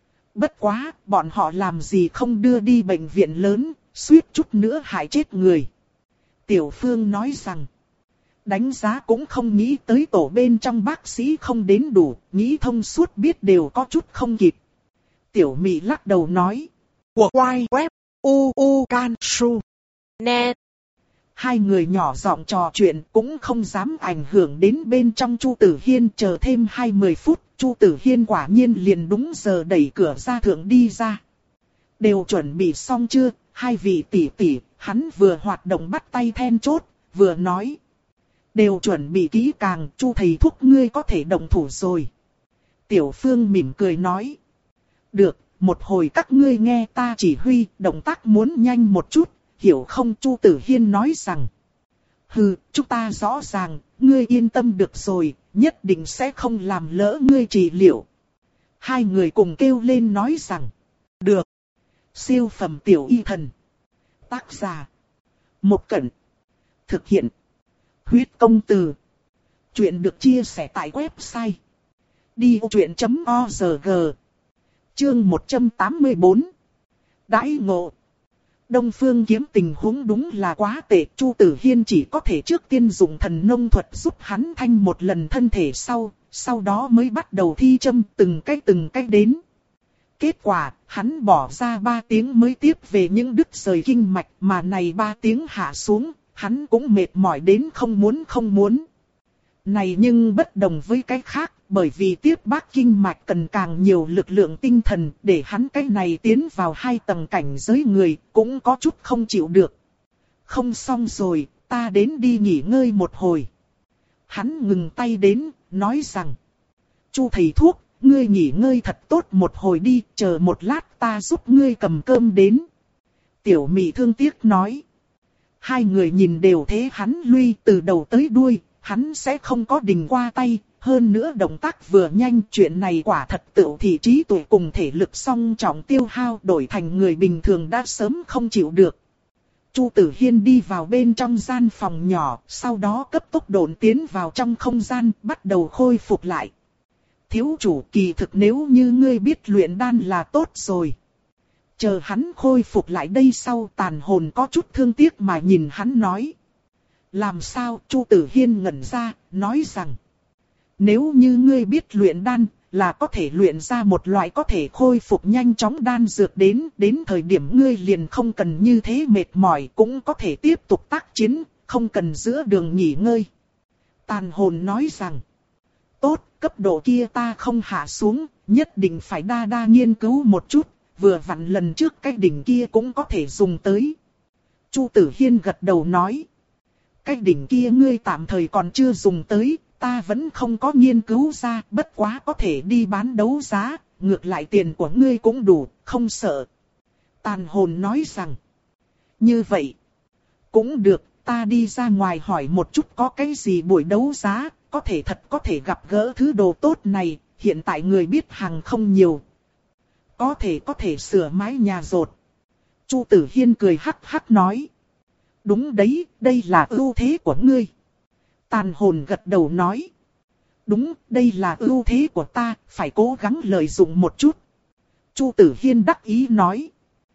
Bất quá, bọn họ làm gì không đưa đi bệnh viện lớn, suýt chút nữa hại chết người. Tiểu Phương nói rằng, đánh giá cũng không nghĩ tới tổ bên trong bác sĩ không đến đủ, nghĩ thông suốt biết đều có chút không kịp. Tiểu Mị lắc đầu nói, của quay web u u can su net. Hai người nhỏ giọng trò chuyện cũng không dám ảnh hưởng đến bên trong Chu Tử Hiên, chờ thêm hai mươi phút, Chu Tử Hiên quả nhiên liền đúng giờ đẩy cửa ra thượng đi ra. Đều chuẩn bị xong chưa, hai vị tỷ tỷ, hắn vừa hoạt động bắt tay then chốt, vừa nói. Đều chuẩn bị kỹ càng, Chu thầy thuốc ngươi có thể động thủ rồi. Tiểu Phương mỉm cười nói. Được, một hồi các ngươi nghe ta chỉ huy, động tác muốn nhanh một chút. Hiểu không? Chu Tử Hiên nói rằng. Hừ, chúng ta rõ ràng, ngươi yên tâm được rồi, nhất định sẽ không làm lỡ ngươi trị liệu. Hai người cùng kêu lên nói rằng. Được. Siêu phẩm tiểu y thần. Tác giả. Một Cẩn. Thực hiện. Huyết công từ. Chuyện được chia sẻ tại website. đi ô chuyện chấm org. Chương một trăm tám mươi bốn. Đãi ngộ. Đông Phương Kiếm tình huống đúng là quá tệ, Chu Tử Hiên chỉ có thể trước tiên dùng thần nông thuật giúp hắn thanh một lần thân thể sau, sau đó mới bắt đầu thi châm từng cách từng cách đến. Kết quả, hắn bỏ ra ba tiếng mới tiếp về những đứt rời kinh mạch, mà này ba tiếng hạ xuống, hắn cũng mệt mỏi đến không muốn không muốn. Này nhưng bất đồng với cái khác, bởi vì tiếp bác kinh mạch cần càng nhiều lực lượng tinh thần, để hắn cái này tiến vào hai tầng cảnh giới người, cũng có chút không chịu được. Không xong rồi, ta đến đi nghỉ ngơi một hồi. Hắn ngừng tay đến, nói rằng. Chu thầy thuốc, ngươi nghỉ ngơi thật tốt một hồi đi, chờ một lát ta giúp ngươi cầm cơm đến. Tiểu Mị thương tiếc nói. Hai người nhìn đều thế hắn lui từ đầu tới đuôi. Hắn sẽ không có đình qua tay, hơn nữa động tác vừa nhanh, chuyện này quả thật tựu thì trí tuệ cùng thể lực song trọng tiêu hao, đổi thành người bình thường đã sớm không chịu được. Chu Tử Hiên đi vào bên trong gian phòng nhỏ, sau đó cấp tốc độn tiến vào trong không gian, bắt đầu khôi phục lại. Thiếu chủ, kỳ thực nếu như ngươi biết luyện đan là tốt rồi. Chờ hắn khôi phục lại đây sau, Tàn Hồn có chút thương tiếc mà nhìn hắn nói. Làm sao? Chu Tử Hiên ngẩn ra, nói rằng. Nếu như ngươi biết luyện đan, là có thể luyện ra một loại có thể khôi phục nhanh chóng đan dược đến, đến thời điểm ngươi liền không cần như thế mệt mỏi, cũng có thể tiếp tục tác chiến, không cần giữa đường nghỉ ngơi. Tàn Hồn nói rằng. Tốt, cấp độ kia ta không hạ xuống, nhất định phải đa đa nghiên cứu một chút, vừa vặn lần trước cái đỉnh kia cũng có thể dùng tới. Chu Tử Hiên gật đầu nói. Cái đỉnh kia ngươi tạm thời còn chưa dùng tới, ta vẫn không có nghiên cứu ra, bất quá có thể đi bán đấu giá, ngược lại tiền của ngươi cũng đủ, không sợ. Tàn Hồn nói rằng, như vậy, cũng được, ta đi ra ngoài hỏi một chút có cái gì buổi đấu giá, có thể thật có thể gặp gỡ thứ đồ tốt này, hiện tại người biết hàng không nhiều. Có thể có thể sửa mái nhà rột. Chu Tử Hiên cười hắc hắc nói. Đúng đấy, đây là ưu thế của ngươi. Tàn Hồn gật đầu nói. Đúng, đây là ưu thế của ta, phải cố gắng lợi dụng một chút. Chu Tử Hiên đắc ý nói.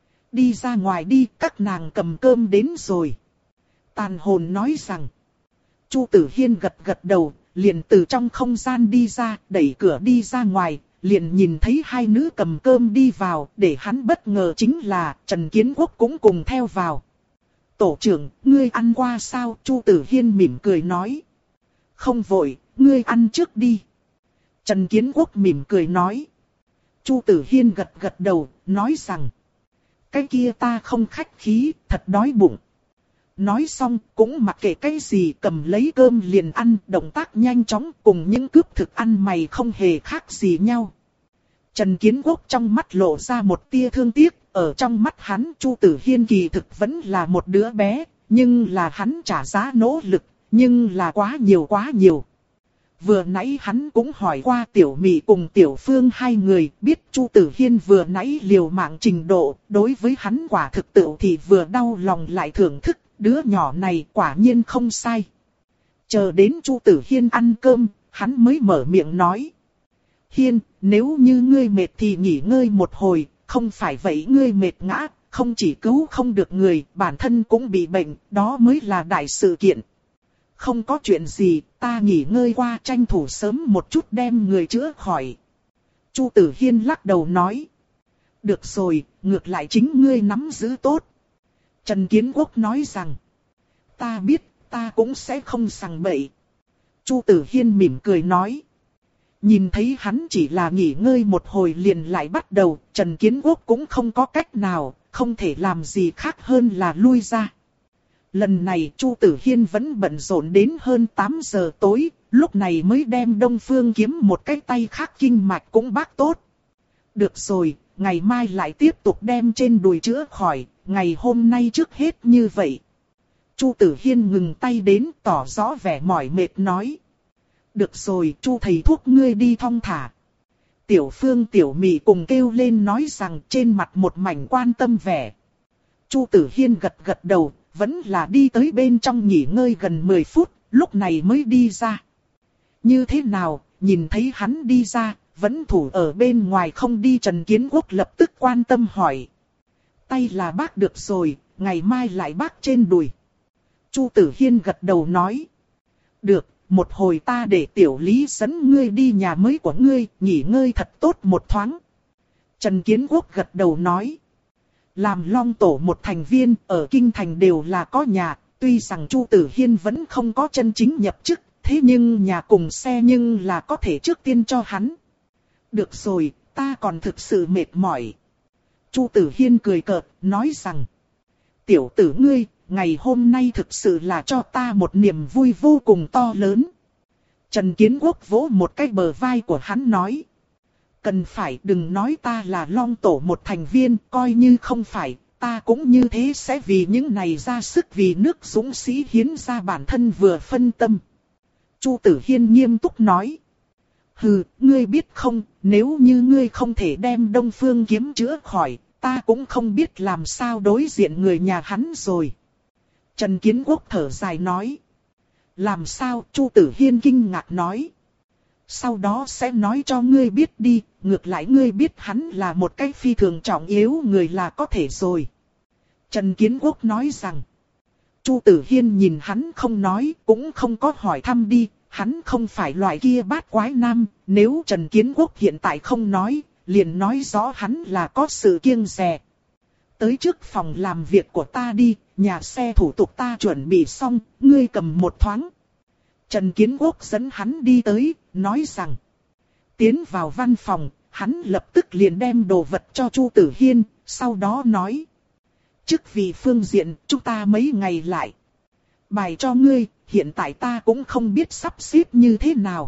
Đi ra ngoài đi, các nàng cầm cơm đến rồi. Tàn Hồn nói rằng. Chu Tử Hiên gật gật đầu, liền từ trong không gian đi ra, đẩy cửa đi ra ngoài, liền nhìn thấy hai nữ cầm cơm đi vào, để hắn bất ngờ chính là Trần Kiến Quốc cũng cùng theo vào. tổ trưởng, ngươi ăn qua sao? Chu Tử Hiên mỉm cười nói. Không vội, ngươi ăn trước đi. Trần Kiến Quốc mỉm cười nói. Chu Tử Hiên gật gật đầu, nói rằng. Cái kia ta không khách khí, thật đói bụng. Nói xong, cũng mặc kệ cái gì, cầm lấy cơm liền ăn, động tác nhanh chóng, cùng những cướp thực ăn mày không hề khác gì nhau. Trần Kiến Quốc trong mắt lộ ra một tia thương tiếc, ở trong mắt hắn Chu Tử Hiên kỳ thực vẫn là một đứa bé, nhưng là hắn trả giá nỗ lực, nhưng là quá nhiều quá nhiều. Vừa nãy hắn cũng hỏi qua Tiểu Mị cùng Tiểu Phương hai người, biết Chu Tử Hiên vừa nãy liều mạng trình độ, đối với hắn quả thực tự thì vừa đau lòng lại thưởng thức, đứa nhỏ này quả nhiên không sai. Chờ đến Chu Tử Hiên ăn cơm, hắn mới mở miệng nói. Hiên, nếu như ngươi mệt thì nghỉ ngơi một hồi, không phải vậy ngươi mệt ngã, không chỉ cứu không được người, bản thân cũng bị bệnh, đó mới là đại sự kiện. Không có chuyện gì, ta nghỉ ngơi qua tranh thủ sớm một chút đem người chữa khỏi. Chu Tử Hiên lắc đầu nói. Được rồi, ngược lại chính ngươi nắm giữ tốt. Trần Kiến Quốc nói rằng. Ta biết, ta cũng sẽ không sằng bậy. Chu Tử Hiên mỉm cười nói. Nhìn thấy hắn chỉ là nghỉ ngơi một hồi liền lại bắt đầu, Trần Kiến Quốc cũng không có cách nào, không thể làm gì khác hơn là lui ra. Lần này Chu Tử Hiên vẫn bận rộn đến hơn tám giờ tối, lúc này mới đem Đông Phương Kiếm một cái tay khác kinh mạch cũng bác tốt. Được rồi, ngày mai lại tiếp tục đem trên đùi chữa khỏi, ngày hôm nay trước hết như vậy. Chu Tử Hiên ngừng tay đến tỏ rõ vẻ mỏi mệt nói. Được rồi, Chu thầy thuốc ngươi đi thong thả. Tiểu Phương Tiểu Mị cùng kêu lên nói rằng trên mặt một mảnh quan tâm vẻ. Chu Tử Hiên gật gật đầu, vẫn là đi tới bên trong nghỉ ngơi gần mười phút, lúc này mới đi ra. Như thế nào, nhìn thấy hắn đi ra, vẫn thủ ở bên ngoài không đi. Trần Kiến Quốc lập tức quan tâm hỏi. Tay là bác được rồi, ngày mai lại bác trên đùi. Chu Tử Hiên gật đầu nói. Được, một hồi ta để Tiểu Lý dẫn ngươi đi nhà mới của ngươi, nghỉ ngơi thật tốt một thoáng. Trần Kiến Quốc gật đầu nói. Làm Long Tổ một thành viên, ở Kinh Thành đều là có nhà, tuy rằng Chu Tử Hiên vẫn không có chân chính nhập chức, thế nhưng nhà cùng xe nhưng là có thể trước tiên cho hắn. Được rồi, ta còn thực sự mệt mỏi. Chu Tử Hiên cười cợt, nói rằng. Tiểu tử ngươi, ngày hôm nay thực sự là cho ta một niềm vui vô cùng to lớn. Trần Kiến Quốc vỗ một cái bờ vai của hắn nói. Cần phải đừng nói ta là Long Tổ một thành viên, coi như không phải, ta cũng như thế sẽ vì những này ra sức vì nước dũng sĩ hiến ra bản thân vừa phân tâm. Chu Tử Hiên nghiêm túc nói. Hừ, ngươi biết không, nếu như ngươi không thể đem Đông Phương Kiếm chữa khỏi, ta cũng không biết làm sao đối diện người nhà hắn rồi. Trần Kiến Quốc thở dài nói. Làm sao? Chu Tử Hiên kinh ngạc nói. Sau đó sẽ nói cho ngươi biết đi, ngược lại ngươi biết hắn là một cái phi thường trọng yếu người là có thể rồi. Trần Kiến Quốc nói rằng. Chu Tử Hiên nhìn hắn không nói, cũng không có hỏi thăm đi, hắn không phải loại kia bát quái nam, nếu Trần Kiến Quốc hiện tại không nói, liền nói rõ hắn là có sự kiêng dè. Tới trước phòng làm việc của ta đi, nhà xe thủ tục ta chuẩn bị xong, ngươi cầm một thoáng. Trần Kiến Quốc dẫn hắn đi tới, nói rằng. Tiến vào văn phòng, hắn lập tức liền đem đồ vật cho Chu Tử Hiên, sau đó nói. Chức vì phương diện, chúng ta mấy ngày lại. Bài cho ngươi, hiện tại ta cũng không biết sắp xếp như thế nào.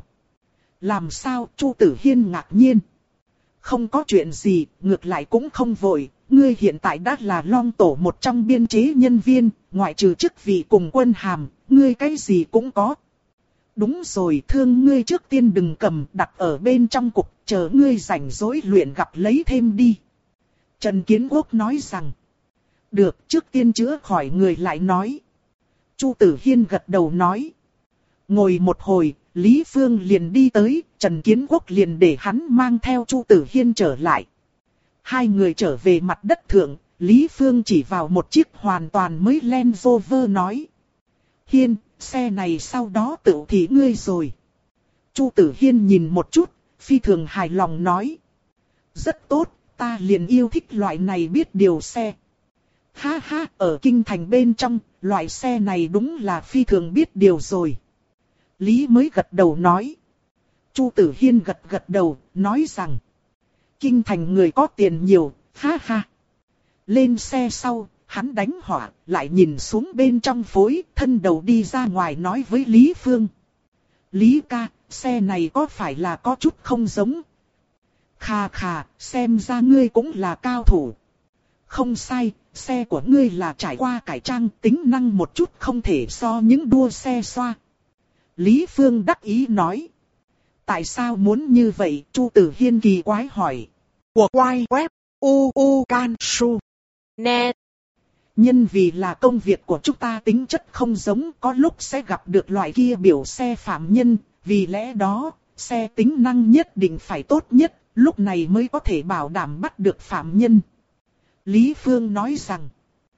Làm sao? Chu Tử Hiên ngạc nhiên. Không có chuyện gì, ngược lại cũng không vội. Ngươi hiện tại đã là Long Tổ một trong biên chế nhân viên, ngoại trừ chức vị cùng quân hàm, ngươi cái gì cũng có. Đúng rồi, thương ngươi trước tiên đừng cầm, đặt ở bên trong cục, chờ ngươi rảnh rỗi luyện gặp lấy thêm đi. Trần Kiến Quốc nói rằng. Được, trước tiên chữa khỏi người lại nói. Chu Tử Hiên gật đầu nói. Ngồi một hồi, Lý Phương liền đi tới, Trần Kiến Quốc liền để hắn mang theo Chu Tử Hiên trở lại. Hai người trở về mặt đất thượng, Lý Phương chỉ vào một chiếc hoàn toàn mới Land Rover nói. Hiên, xe này sau đó tự thì ngươi rồi. Chu Tử Hiên nhìn một chút, phi thường hài lòng nói. Rất tốt, ta liền yêu thích loại này biết điều xe. Ha ha, ở kinh thành bên trong, loại xe này đúng là phi thường biết điều rồi. Lý mới gật đầu nói. Chu Tử Hiên gật gật đầu, nói rằng. Kinh thành người có tiền nhiều, ha ha. Lên xe sau, hắn đánh hỏa, lại nhìn xuống bên trong phối, thân đầu đi ra ngoài nói với Lý Phương. Lý ca, xe này có phải là có chút không giống? Khà khà, xem ra ngươi cũng là cao thủ. Không sai, xe của ngươi là trải qua cải trang, tính năng một chút không thể so những đua xe xoa. Lý Phương đắc ý nói. Tại sao muốn như vậy? Chu Tử Hiên kỳ quái hỏi. Của quay web u u can su net. Nhân vì là công việc của chúng ta tính chất không giống, có lúc sẽ gặp được loại kia biểu xe phạm nhân, vì lẽ đó, xe tính năng nhất định phải tốt nhất, lúc này mới có thể bảo đảm bắt được phạm nhân. Lý Phương nói rằng,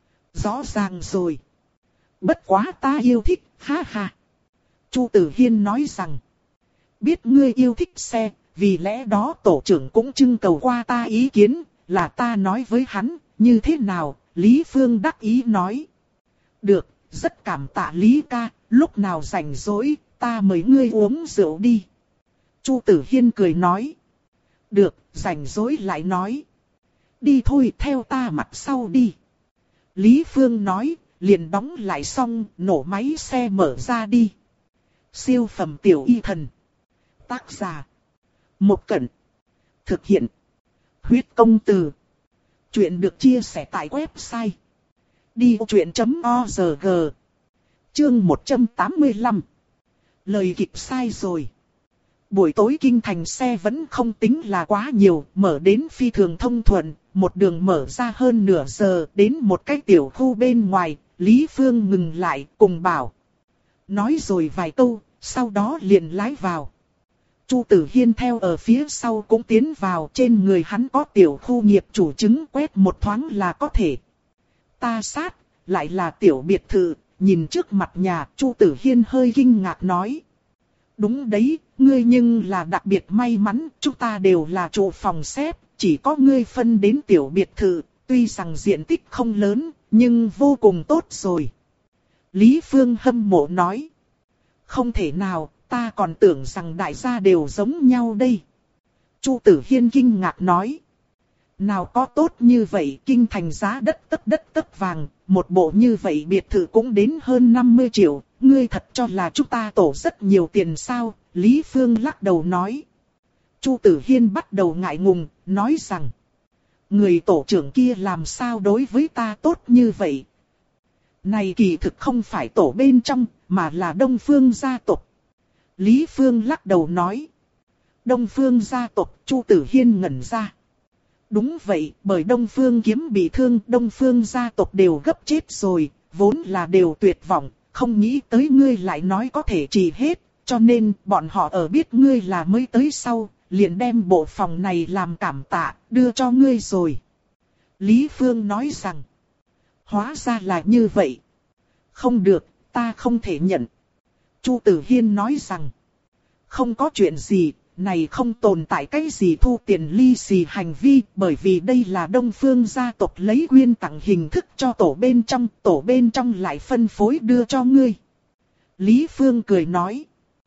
rõ ràng rồi. Bất quá ta yêu thích, ha ha. Chu Tử Hiên nói rằng, biết ngươi yêu thích xe, vì lẽ đó tổ trưởng cũng trưng cầu qua ta ý kiến, là ta nói với hắn, như thế nào? Lý Phương đắc ý nói. Được, rất cảm tạ Lý ca, lúc nào rảnh rỗi, ta mời ngươi uống rượu đi. Chu Tử Hiên cười nói. Được, rảnh rỗi lại nói. Đi thôi, theo ta mặt sau đi. Lý Phương nói, liền đóng lại xong, nổ máy xe mở ra đi. Siêu phẩm tiểu y thần. Tác giả. Một Cẩn. Thực hiện. Huyết công từ. Chuyện được chia sẻ tại website đi truyện chấm org. Chương một trăm tám mươi lăm. Lời kịch sai rồi. Buổi tối kinh thành xe vẫn không tính là quá nhiều, mở đến phi thường thông thuận, một đường mở ra hơn nửa giờ, đến một cái tiểu khu bên ngoài, Lý Phương ngừng lại cùng bảo. Nói rồi vài câu, sau đó liền lái vào. Chu Tử Hiên theo ở phía sau cũng tiến vào, trên người hắn có tiểu khu nghiệp chủ chứng, quét một thoáng là có thể. Ta sát, lại là tiểu biệt thự, nhìn trước mặt nhà, Chu Tử Hiên hơi kinh ngạc nói. Đúng đấy, ngươi nhưng là đặc biệt may mắn, chúng ta đều là trụ phòng xếp, chỉ có ngươi phân đến tiểu biệt thự, tuy rằng diện tích không lớn, nhưng vô cùng tốt rồi. Lý Phương hâm mộ nói. Không thể nào. Ta còn tưởng rằng đại gia đều giống nhau đây. Chu Tử Hiên kinh ngạc nói. Nào có tốt như vậy, kinh thành giá đất tấc đất tấc vàng, một bộ như vậy biệt thự cũng đến hơn năm mươi triệu, ngươi thật cho là chúng ta tổ rất nhiều tiền sao? Lý Phương lắc đầu nói. Chu Tử Hiên bắt đầu ngại ngùng, nói rằng. Người tổ trưởng kia làm sao đối với ta tốt như vậy? Này kỳ thực không phải tổ bên trong, mà là Đông Phương gia tộc. Lý Phương lắc đầu nói. Đông Phương gia tộc, Chu Tử Hiên ngẩn ra. Đúng vậy, bởi Đông Phương Kiếm bị thương, Đông Phương gia tộc đều gấp chết rồi, vốn là đều tuyệt vọng, không nghĩ tới ngươi lại nói có thể trị hết, cho nên bọn họ ở biết ngươi là mới tới sau, liền đem bộ phòng này làm cảm tạ, đưa cho ngươi rồi. Lý Phương nói rằng. Hóa ra là như vậy. Không được, ta không thể nhận. Chu Tử Hiên nói rằng, không có chuyện gì, này không tồn tại cái gì thu tiền ly xì hành vi, bởi vì đây là Đông Phương gia tộc lấy quyên tặng hình thức cho tổ bên trong, tổ bên trong lại phân phối đưa cho ngươi. Lý Phương cười nói,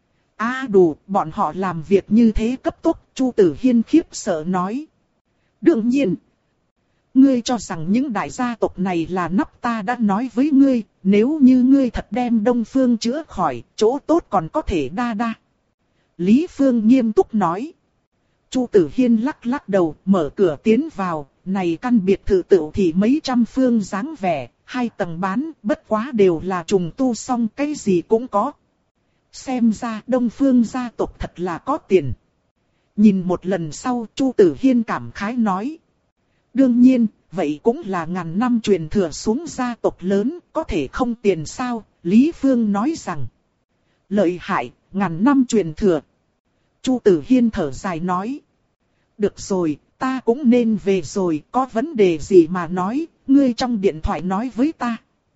a đủ, bọn họ làm việc như thế cấp tốc, Chu Tử Hiên khiếp sợ nói. Đương nhiên, ngươi cho rằng những đại gia tộc này là nắp, ta đã nói với ngươi, nếu như ngươi thật đem Đông Phương chữa khỏi, chỗ tốt còn có thể đa đa. Lý Phương nghiêm túc nói. Chu Tử Hiên lắc lắc đầu, mở cửa tiến vào, này căn biệt thự tựu thì mấy trăm phương dáng vẻ, hai tầng bán, bất quá đều là trùng tu xong, cái gì cũng có. Xem ra Đông Phương gia tộc thật là có tiền. Nhìn một lần sau, Chu Tử Hiên cảm khái nói. Đương nhiên, vậy cũng là ngàn năm truyền thừa xuống gia tộc lớn, có thể không tiền sao? Lý Phương nói rằng. Lợi hại, ngàn năm truyền thừa. Chu Tử Hiên thở dài nói. Được rồi, ta cũng nên về rồi, có vấn đề gì mà nói, ngươi trong điện thoại nói với ta.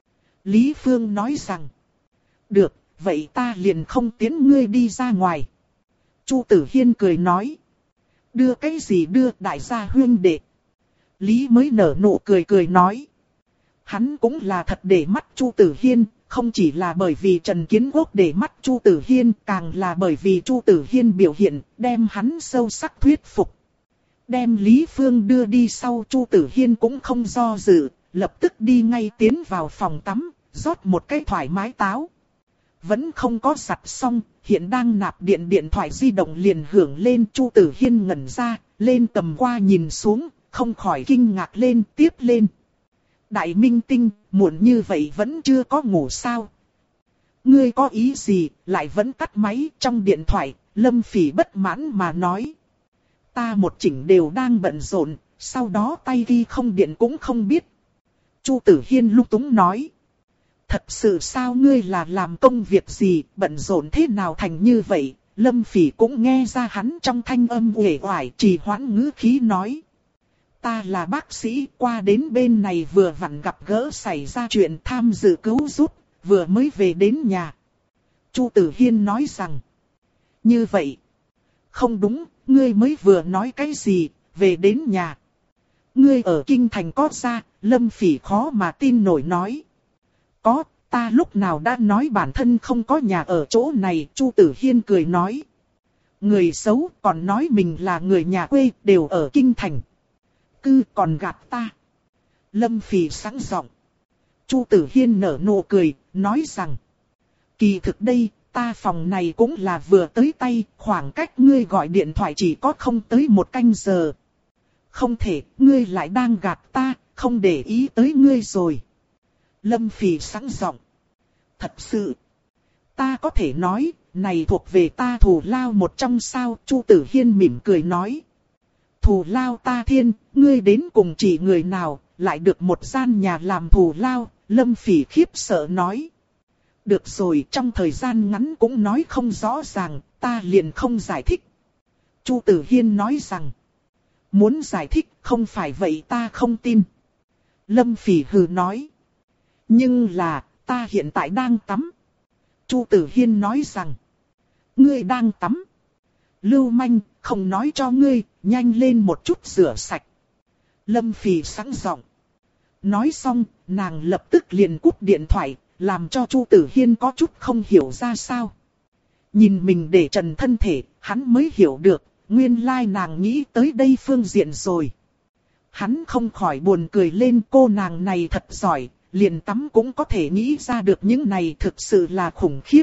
Lý Phương nói rằng. Được, vậy ta liền không tiến ngươi đi ra ngoài. Chu Tử Hiên cười nói. Đưa cái gì đưa, đại gia huyên đệ. Lý mới nở nụ cười cười nói. hắn cũng là thật để mắt Chu Tử Hiên, không chỉ là bởi vì Trần Kiến Quốc để mắt Chu Tử Hiên, càng là bởi vì Chu Tử Hiên biểu hiện, đem hắn sâu sắc thuyết phục. Đem Lý Phương đưa đi sau, Chu Tử Hiên cũng không do dự, lập tức đi ngay tiến vào phòng tắm, rót một cái thoải mái táo. Vẫn không có giặt xong, hiện đang nạp điện điện thoại di động liền hưởng lên. Chu Tử Hiên ngẩn ra, lên cầm qua nhìn xuống, không khỏi kinh ngạc lên, tiếp lên. Đại Minh Tinh, muộn như vậy vẫn chưa có ngủ sao? Ngươi có ý gì, lại vẫn tắt máy? Trong điện thoại, Lâm Phỉ bất mãn mà nói. Ta một chỉnh đều đang bận rộn, sau đó tay ghi không điện cũng không biết. Chu Tử Hiên lung túng nói. Thật sự sao, ngươi là làm công việc gì, bận rộn thế nào thành như vậy? Lâm Phỉ cũng nghe ra hắn trong thanh âm uể oải trì hoãn ngữ khí nói. Ta là bác sĩ, qua đến bên này vừa vặn gặp gỡ xảy ra chuyện tham dự cứu giúp, vừa mới về đến nhà. Chu Tử Hiên nói rằng. Như vậy. Không đúng, ngươi mới vừa nói cái gì, về đến nhà. Ngươi ở Kinh Thành có ra, Lâm Phỉ khó mà tin nổi nói. Có, ta lúc nào đã nói bản thân không có nhà ở chỗ này, Chu Tử Hiên cười nói. Người xấu còn nói mình là người nhà quê, đều ở Kinh Thành. Cứ còn gạt ta. Lâm Phỉ sẵn giọng. Chu Tử Hiên nở nụ cười, nói rằng. Kỳ thực đây, ta phòng này cũng là vừa tới tay, khoảng cách ngươi gọi điện thoại chỉ có không tới một canh giờ. Không thể, ngươi lại đang gạt ta, không để ý tới ngươi rồi. Lâm Phỉ sẵn giọng. Thật sự, ta có thể nói, này thuộc về ta thù lao một trong sao? Chu Tử Hiên mỉm cười nói. Thù lao ta thiên, ngươi đến cùng chỉ người nào, lại được một gian nhà làm thù lao? Lâm Phỉ khiếp sợ nói. Được rồi, trong thời gian ngắn cũng nói không rõ ràng, ta liền không giải thích. Chu Tử Hiên nói rằng. Muốn giải thích, không phải vậy ta không tin. Lâm Phỉ hừ nói. Nhưng là, ta hiện tại đang tắm. Chu Tử Hiên nói rằng. Ngươi đang tắm. Lưu manh, không nói cho ngươi, nhanh lên một chút rửa sạch. Lâm Phỉ sẵn giọng. Nói xong, nàng lập tức liền cúp điện thoại, làm cho Chu Tử Hiên có chút không hiểu ra sao. Nhìn mình để trần thân thể, hắn mới hiểu được, nguyên lai nàng nghĩ tới đây phương diện rồi. Hắn không khỏi buồn cười lên, cô nàng này thật giỏi, liền tắm cũng có thể nghĩ ra được những này, thực sự là khủng khiếp.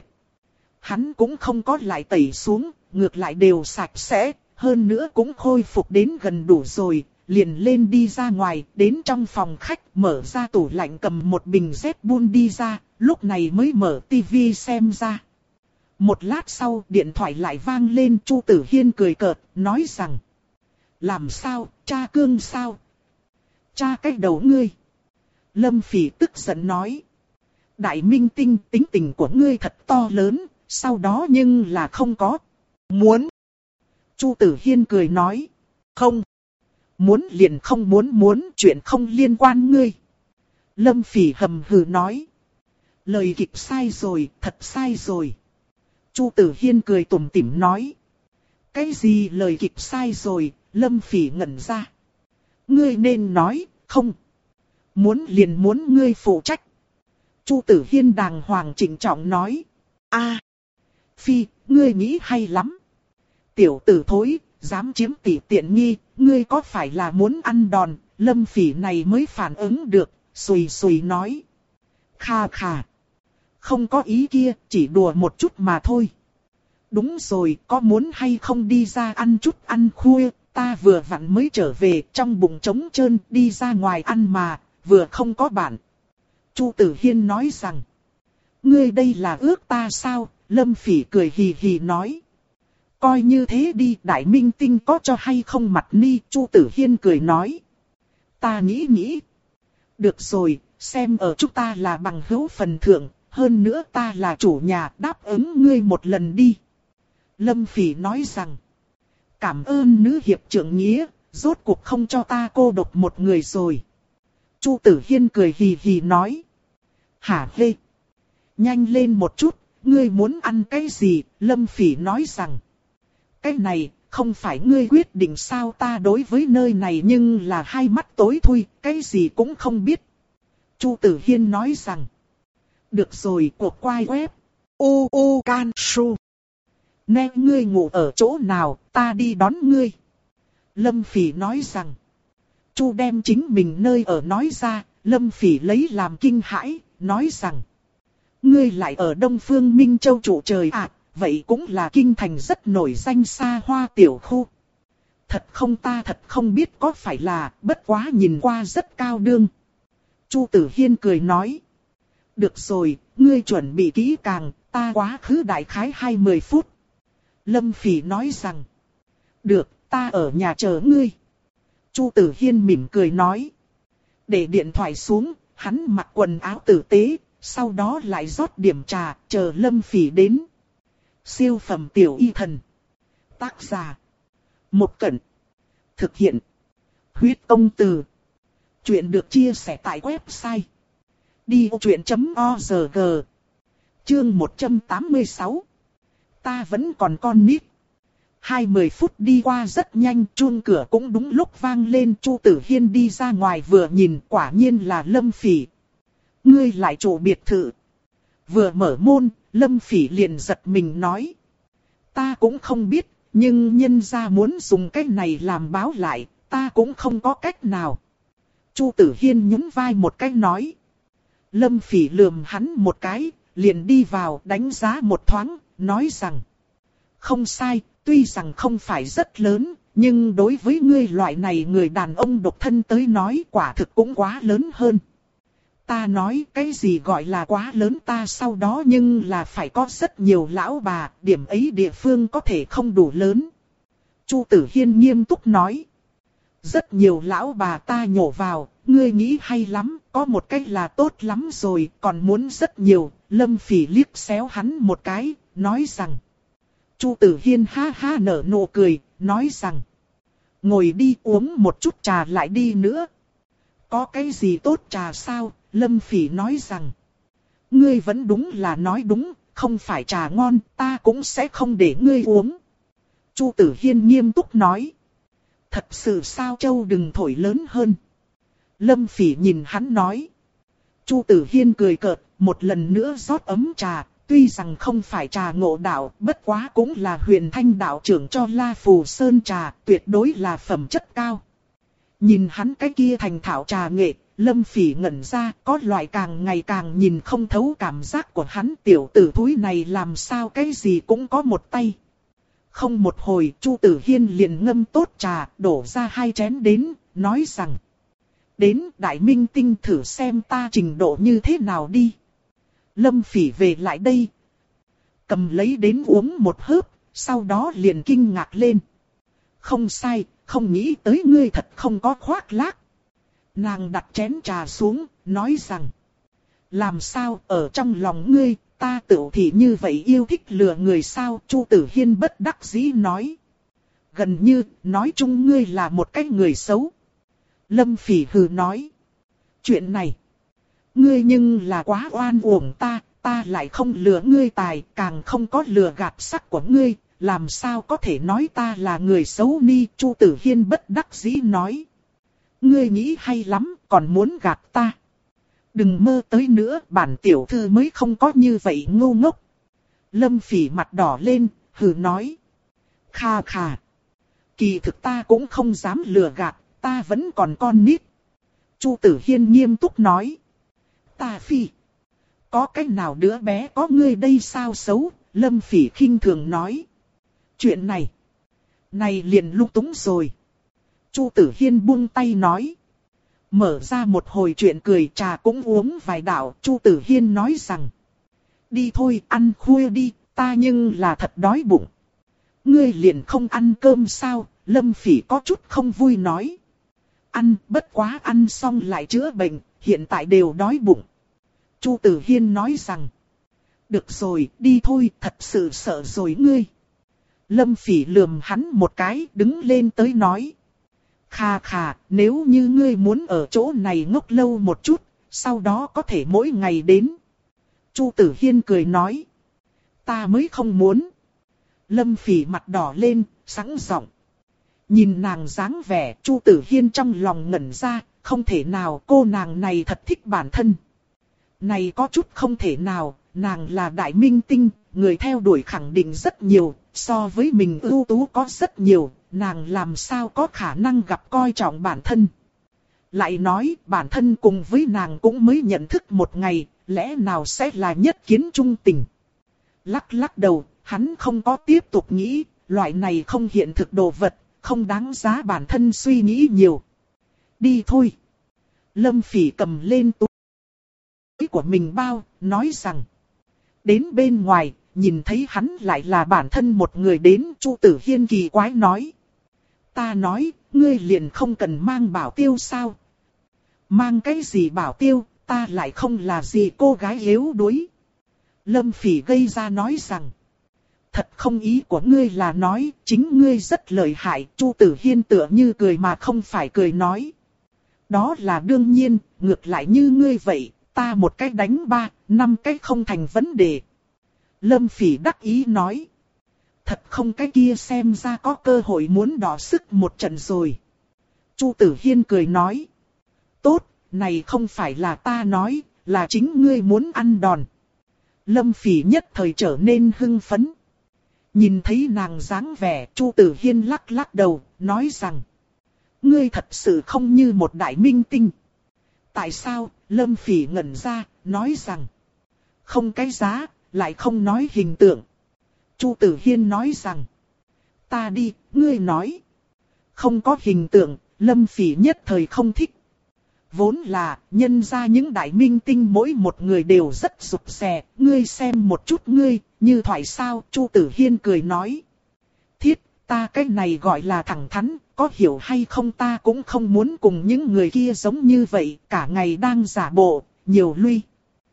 Hắn cũng không có lại tẩy xuống, ngược lại đều sạch sẽ, hơn nữa cũng khôi phục đến gần đủ rồi, liền lên đi ra ngoài, đến trong phòng khách, mở ra tủ lạnh cầm một bình Red Bull đi ra, lúc này mới mở tivi xem ra. Một lát sau, điện thoại lại vang lên, Chu Tử Hiên cười cợt, nói rằng. Làm sao, cha cương sao? Cha cái đầu ngươi. Lâm Phỉ tức giận nói. Đại Minh Tinh, tính tình của ngươi thật to lớn, sau đó nhưng là không có. Muốn. Chu Tử Hiên cười nói. Không. Muốn liền không muốn muốn, chuyện không liên quan ngươi. Lâm Phỉ hầm hừ nói. Lời kịch sai rồi, thật sai rồi. Chu Tử Hiên cười tủm tỉm nói. Cái gì lời kịch sai rồi? Lâm Phỉ ngẩn ra. Ngươi nên nói, không. Muốn liền muốn ngươi phụ trách. Chu Tử Hiên đàng hoàng trịnh trọng nói. A, Phi, ngươi nghĩ hay lắm. Tiểu tử thối, dám chiếm tỷ tiện nghi, ngươi có phải là muốn ăn đòn? Lâm Phỉ này mới phản ứng được, xùy xùy nói. Kha kha. Không có ý kia, chỉ đùa một chút mà thôi. Đúng rồi, có muốn hay không đi ra ăn chút ăn khuya, ta vừa vặn mới trở về, trong bụng trống trơn, đi ra ngoài ăn mà, vừa không có bạn. Chu Tử Hiên nói rằng. Ngươi đây là ước ta sao? Lâm Phỉ cười hì hì nói. Coi như thế đi, Đại Minh Tinh có cho hay không mặt ni? Chu Tử Hiên cười nói. Ta nghĩ nghĩ. Được rồi, xem ở chúng ta là bằng hữu phần thượng, hơn nữa ta là chủ nhà, đáp ứng ngươi một lần đi. Lâm Phỉ nói rằng. Cảm ơn nữ hiệp trưởng nghĩa, rốt cuộc không cho ta cô độc một người rồi. Chu Tử Hiên cười hì hì nói. Hả hê. Nhanh lên một chút, ngươi muốn ăn cái gì? Lâm Phỉ nói rằng. Cái này, không phải ngươi quyết định sao? Ta đối với nơi này nhưng là hai mắt tối thui, cái gì cũng không biết. Chu Tử Hiên nói rằng. Được rồi, cuộc quay web. U U Can Su. Nè, ngươi ngủ ở chỗ nào, ta đi đón ngươi. Lâm Phỉ nói rằng. Chu đem chính mình nơi ở nói ra, Lâm Phỉ lấy làm kinh hãi, nói rằng. Ngươi lại ở Đông Phương Minh Châu trụ trời à, vậy cũng là kinh thành rất nổi danh xa hoa tiểu khu. Thật không, ta thật không biết có phải là, bất quá nhìn qua rất cao đương. Chu Tử Hiên cười nói. Được rồi, ngươi chuẩn bị kỹ càng, ta quá khứ đại khái hai mươi phút. Lâm Phỉ nói rằng. Được, ta ở nhà chờ ngươi. Chu Tử Hiên mỉm cười nói. Để điện thoại xuống, hắn mặc quần áo tử tế, sau đó lại rót điểm trà, chờ Lâm Phỉ đến. Siêu phẩm tiểu y thần. Tác giả. Một Cẩn. Thực hiện. Huyết Công Từ. Chuyện được chia sẻ tại website. đi vô chuyện chấm org. Chương một trăm tám mươi sáu. Ta vẫn còn con nít. hai mươi phút đi qua rất nhanh, chuông cửa cũng đúng lúc vang lên. Chu Tử Hiên đi ra ngoài vừa nhìn, quả nhiên là Lâm Phỉ. Ngươi lại chủ biệt thự. Vừa mở môn, Lâm Phỉ liền giật mình nói. Ta cũng không biết, nhưng nhân gia muốn dùng cái này làm báo lại, ta cũng không có cách nào. Chu Tử Hiên nhún vai một cái nói. Lâm Phỉ lườm hắn một cái, liền đi vào đánh giá một thoáng, nói rằng. Không sai, tuy rằng không phải rất lớn, nhưng đối với ngươi loại này người đàn ông độc thân tới nói quả thực cũng quá lớn hơn. Ta nói cái gì gọi là quá lớn, ta sau đó nhưng là phải có rất nhiều lão bà, điểm ấy địa phương có thể không đủ lớn. Chu Tử Hiên nghiêm túc nói. Rất nhiều lão bà ta nhổ vào, ngươi nghĩ hay lắm, có một cách là tốt lắm rồi, còn muốn rất nhiều. Lâm Phỉ liếc xéo hắn một cái, nói rằng. Chu Tử Hiên ha ha nở nụ cười, nói rằng. Ngồi đi uống một chút trà lại đi nữa. Có cái gì tốt trà sao? Lâm Phỉ nói rằng. Ngươi vẫn đúng là nói đúng, không phải trà ngon, ta cũng sẽ không để ngươi uống. Chu Tử Hiên nghiêm túc nói. Thật sự sao, Châu đừng thổi lớn hơn. Lâm Phỉ nhìn hắn nói. Chu Tử Hiên cười cợt, một lần nữa rót ấm trà. Tuy rằng không phải trà ngộ đạo, bất quá cũng là Huyền Thanh đạo trưởng cho La Phù Sơn trà, tuyệt đối là phẩm chất cao. Nhìn hắn cái kia thành thạo trà nghệ, Lâm Phỉ ngẩn ra, có loại càng ngày càng nhìn không thấu cảm giác của hắn, tiểu tử thúi này làm sao cái gì cũng có một tay. Không một hồi, Chu Tử Hiên liền ngâm tốt trà, đổ ra hai chén đến, nói rằng. Đến Đại Minh Tinh thử xem ta trình độ như thế nào đi. Lâm Phỉ về lại đây. Cầm lấy đến uống một hớp, sau đó liền kinh ngạc lên. Không sai, không nghĩ tới ngươi thật không có khoác lác. Nàng đặt chén trà xuống, nói rằng. Làm sao ở trong lòng ngươi, ta tự thì như vậy yêu thích lừa người sao? Chu Tử Hiên bất đắc dĩ nói. Gần như, nói chung ngươi là một cái người xấu. Lâm Phỉ hừ nói. Chuyện này, ngươi nhưng là quá oan uổng ta, ta lại không lừa ngươi tài, càng không có lừa gạt sắc của ngươi, làm sao có thể nói ta là người xấu ni? Chu Tử Hiên bất đắc dĩ nói. Ngươi nghĩ hay lắm, còn muốn gạt ta. Đừng mơ tới nữa, bản tiểu thư mới không có như vậy ngu ngốc. Lâm Phỉ mặt đỏ lên, hừ nói. Kha kha. Kỳ thực ta cũng không dám lừa gạt, ta vẫn còn con nít. Chu Tử Hiên nghiêm túc nói. Ta phi. Có cách nào đứa bé có ngươi đây sao xấu? Lâm Phỉ khinh thường nói. Chuyện này. Này liền lung túng rồi. Chu Tử Hiên buông tay nói. Mở ra một hồi chuyện cười, trà cũng uống vài đạo. Chu Tử Hiên nói rằng. Đi thôi, ăn khuya đi, ta nhưng là thật đói bụng. Ngươi liền không ăn cơm sao? Lâm Phỉ có chút không vui nói. Ăn, bất quá ăn xong lại chữa bệnh, hiện tại đều đói bụng. Chu Tử Hiên nói rằng. Được rồi, đi thôi, thật sự sợ rồi ngươi. Lâm Phỉ lườm hắn một cái, đứng lên tới nói. Kha kha, nếu như ngươi muốn ở chỗ này ngốc lâu một chút, sau đó có thể mỗi ngày đến. Chu Tử Hiên cười nói. Ta mới không muốn. Lâm Phỉ mặt đỏ lên, sẵn giọng. Nhìn nàng dáng vẻ, Chu Tử Hiên trong lòng ngẩn ra, không thể nào, cô nàng này thật thích bản thân. Này có chút không thể nào, nàng là đại minh tinh, người theo đuổi khẳng định rất nhiều, so với mình ưu tú có rất nhiều, nàng làm sao có khả năng gặp coi trọng bản thân. Lại nói bản thân cùng với nàng cũng mới nhận thức một ngày, lẽ nào sẽ là nhất kiến trung tình. Lắc lắc đầu, hắn không có tiếp tục nghĩ, loại này không hiện thực đồ vật, không đáng giá bản thân suy nghĩ nhiều. Đi thôi. Lâm Phỉ cầm lên túi của mình bao, nói rằng. Đến bên ngoài, nhìn thấy hắn lại là bản thân một người đến, Chu Tử Hiên kỳ quái nói. Ta nói, ngươi liền không cần mang bảo tiêu sao? Mang cái gì bảo tiêu, ta lại không là gì cô gái yếu đuối. Lâm Phỉ gây ra nói rằng. Thật không ý của ngươi là nói, chính ngươi rất lợi hại, Chu Tử Hiên tựa như cười mà không phải cười nói. Đó là đương nhiên, ngược lại như ngươi vậy, ta một cách đánh ba, năm cách không thành vấn đề. Lâm Phỉ đắc ý nói. Thật không, cái kia xem ra có cơ hội muốn đọ sức một trận rồi. Chu Tử Hiên cười nói. Tốt, này không phải là ta nói, là chính ngươi muốn ăn đòn. Lâm Phỉ nhất thời trở nên hưng phấn. Nhìn thấy nàng dáng vẻ, Chu Tử Hiên lắc lắc đầu, nói rằng. Ngươi thật sự không như một đại minh tinh. Tại sao? Lâm Phỉ ngẩn ra, nói rằng. Không cái giá, lại không nói hình tượng. Chu Tử Hiên nói rằng. Ta đi, ngươi nói. Không có hình tượng, Lâm Phỉ nhất thời không thích. Vốn là, nhân ra những đại minh tinh mỗi một người đều rất rụt rè, ngươi xem một chút ngươi, như thoại sao, Chu Tử Hiên cười nói. Thiết, ta cái này gọi là thẳng thắn, có hiểu hay không ta cũng không muốn cùng những người kia giống như vậy, cả ngày đang giả bộ, nhiều lui.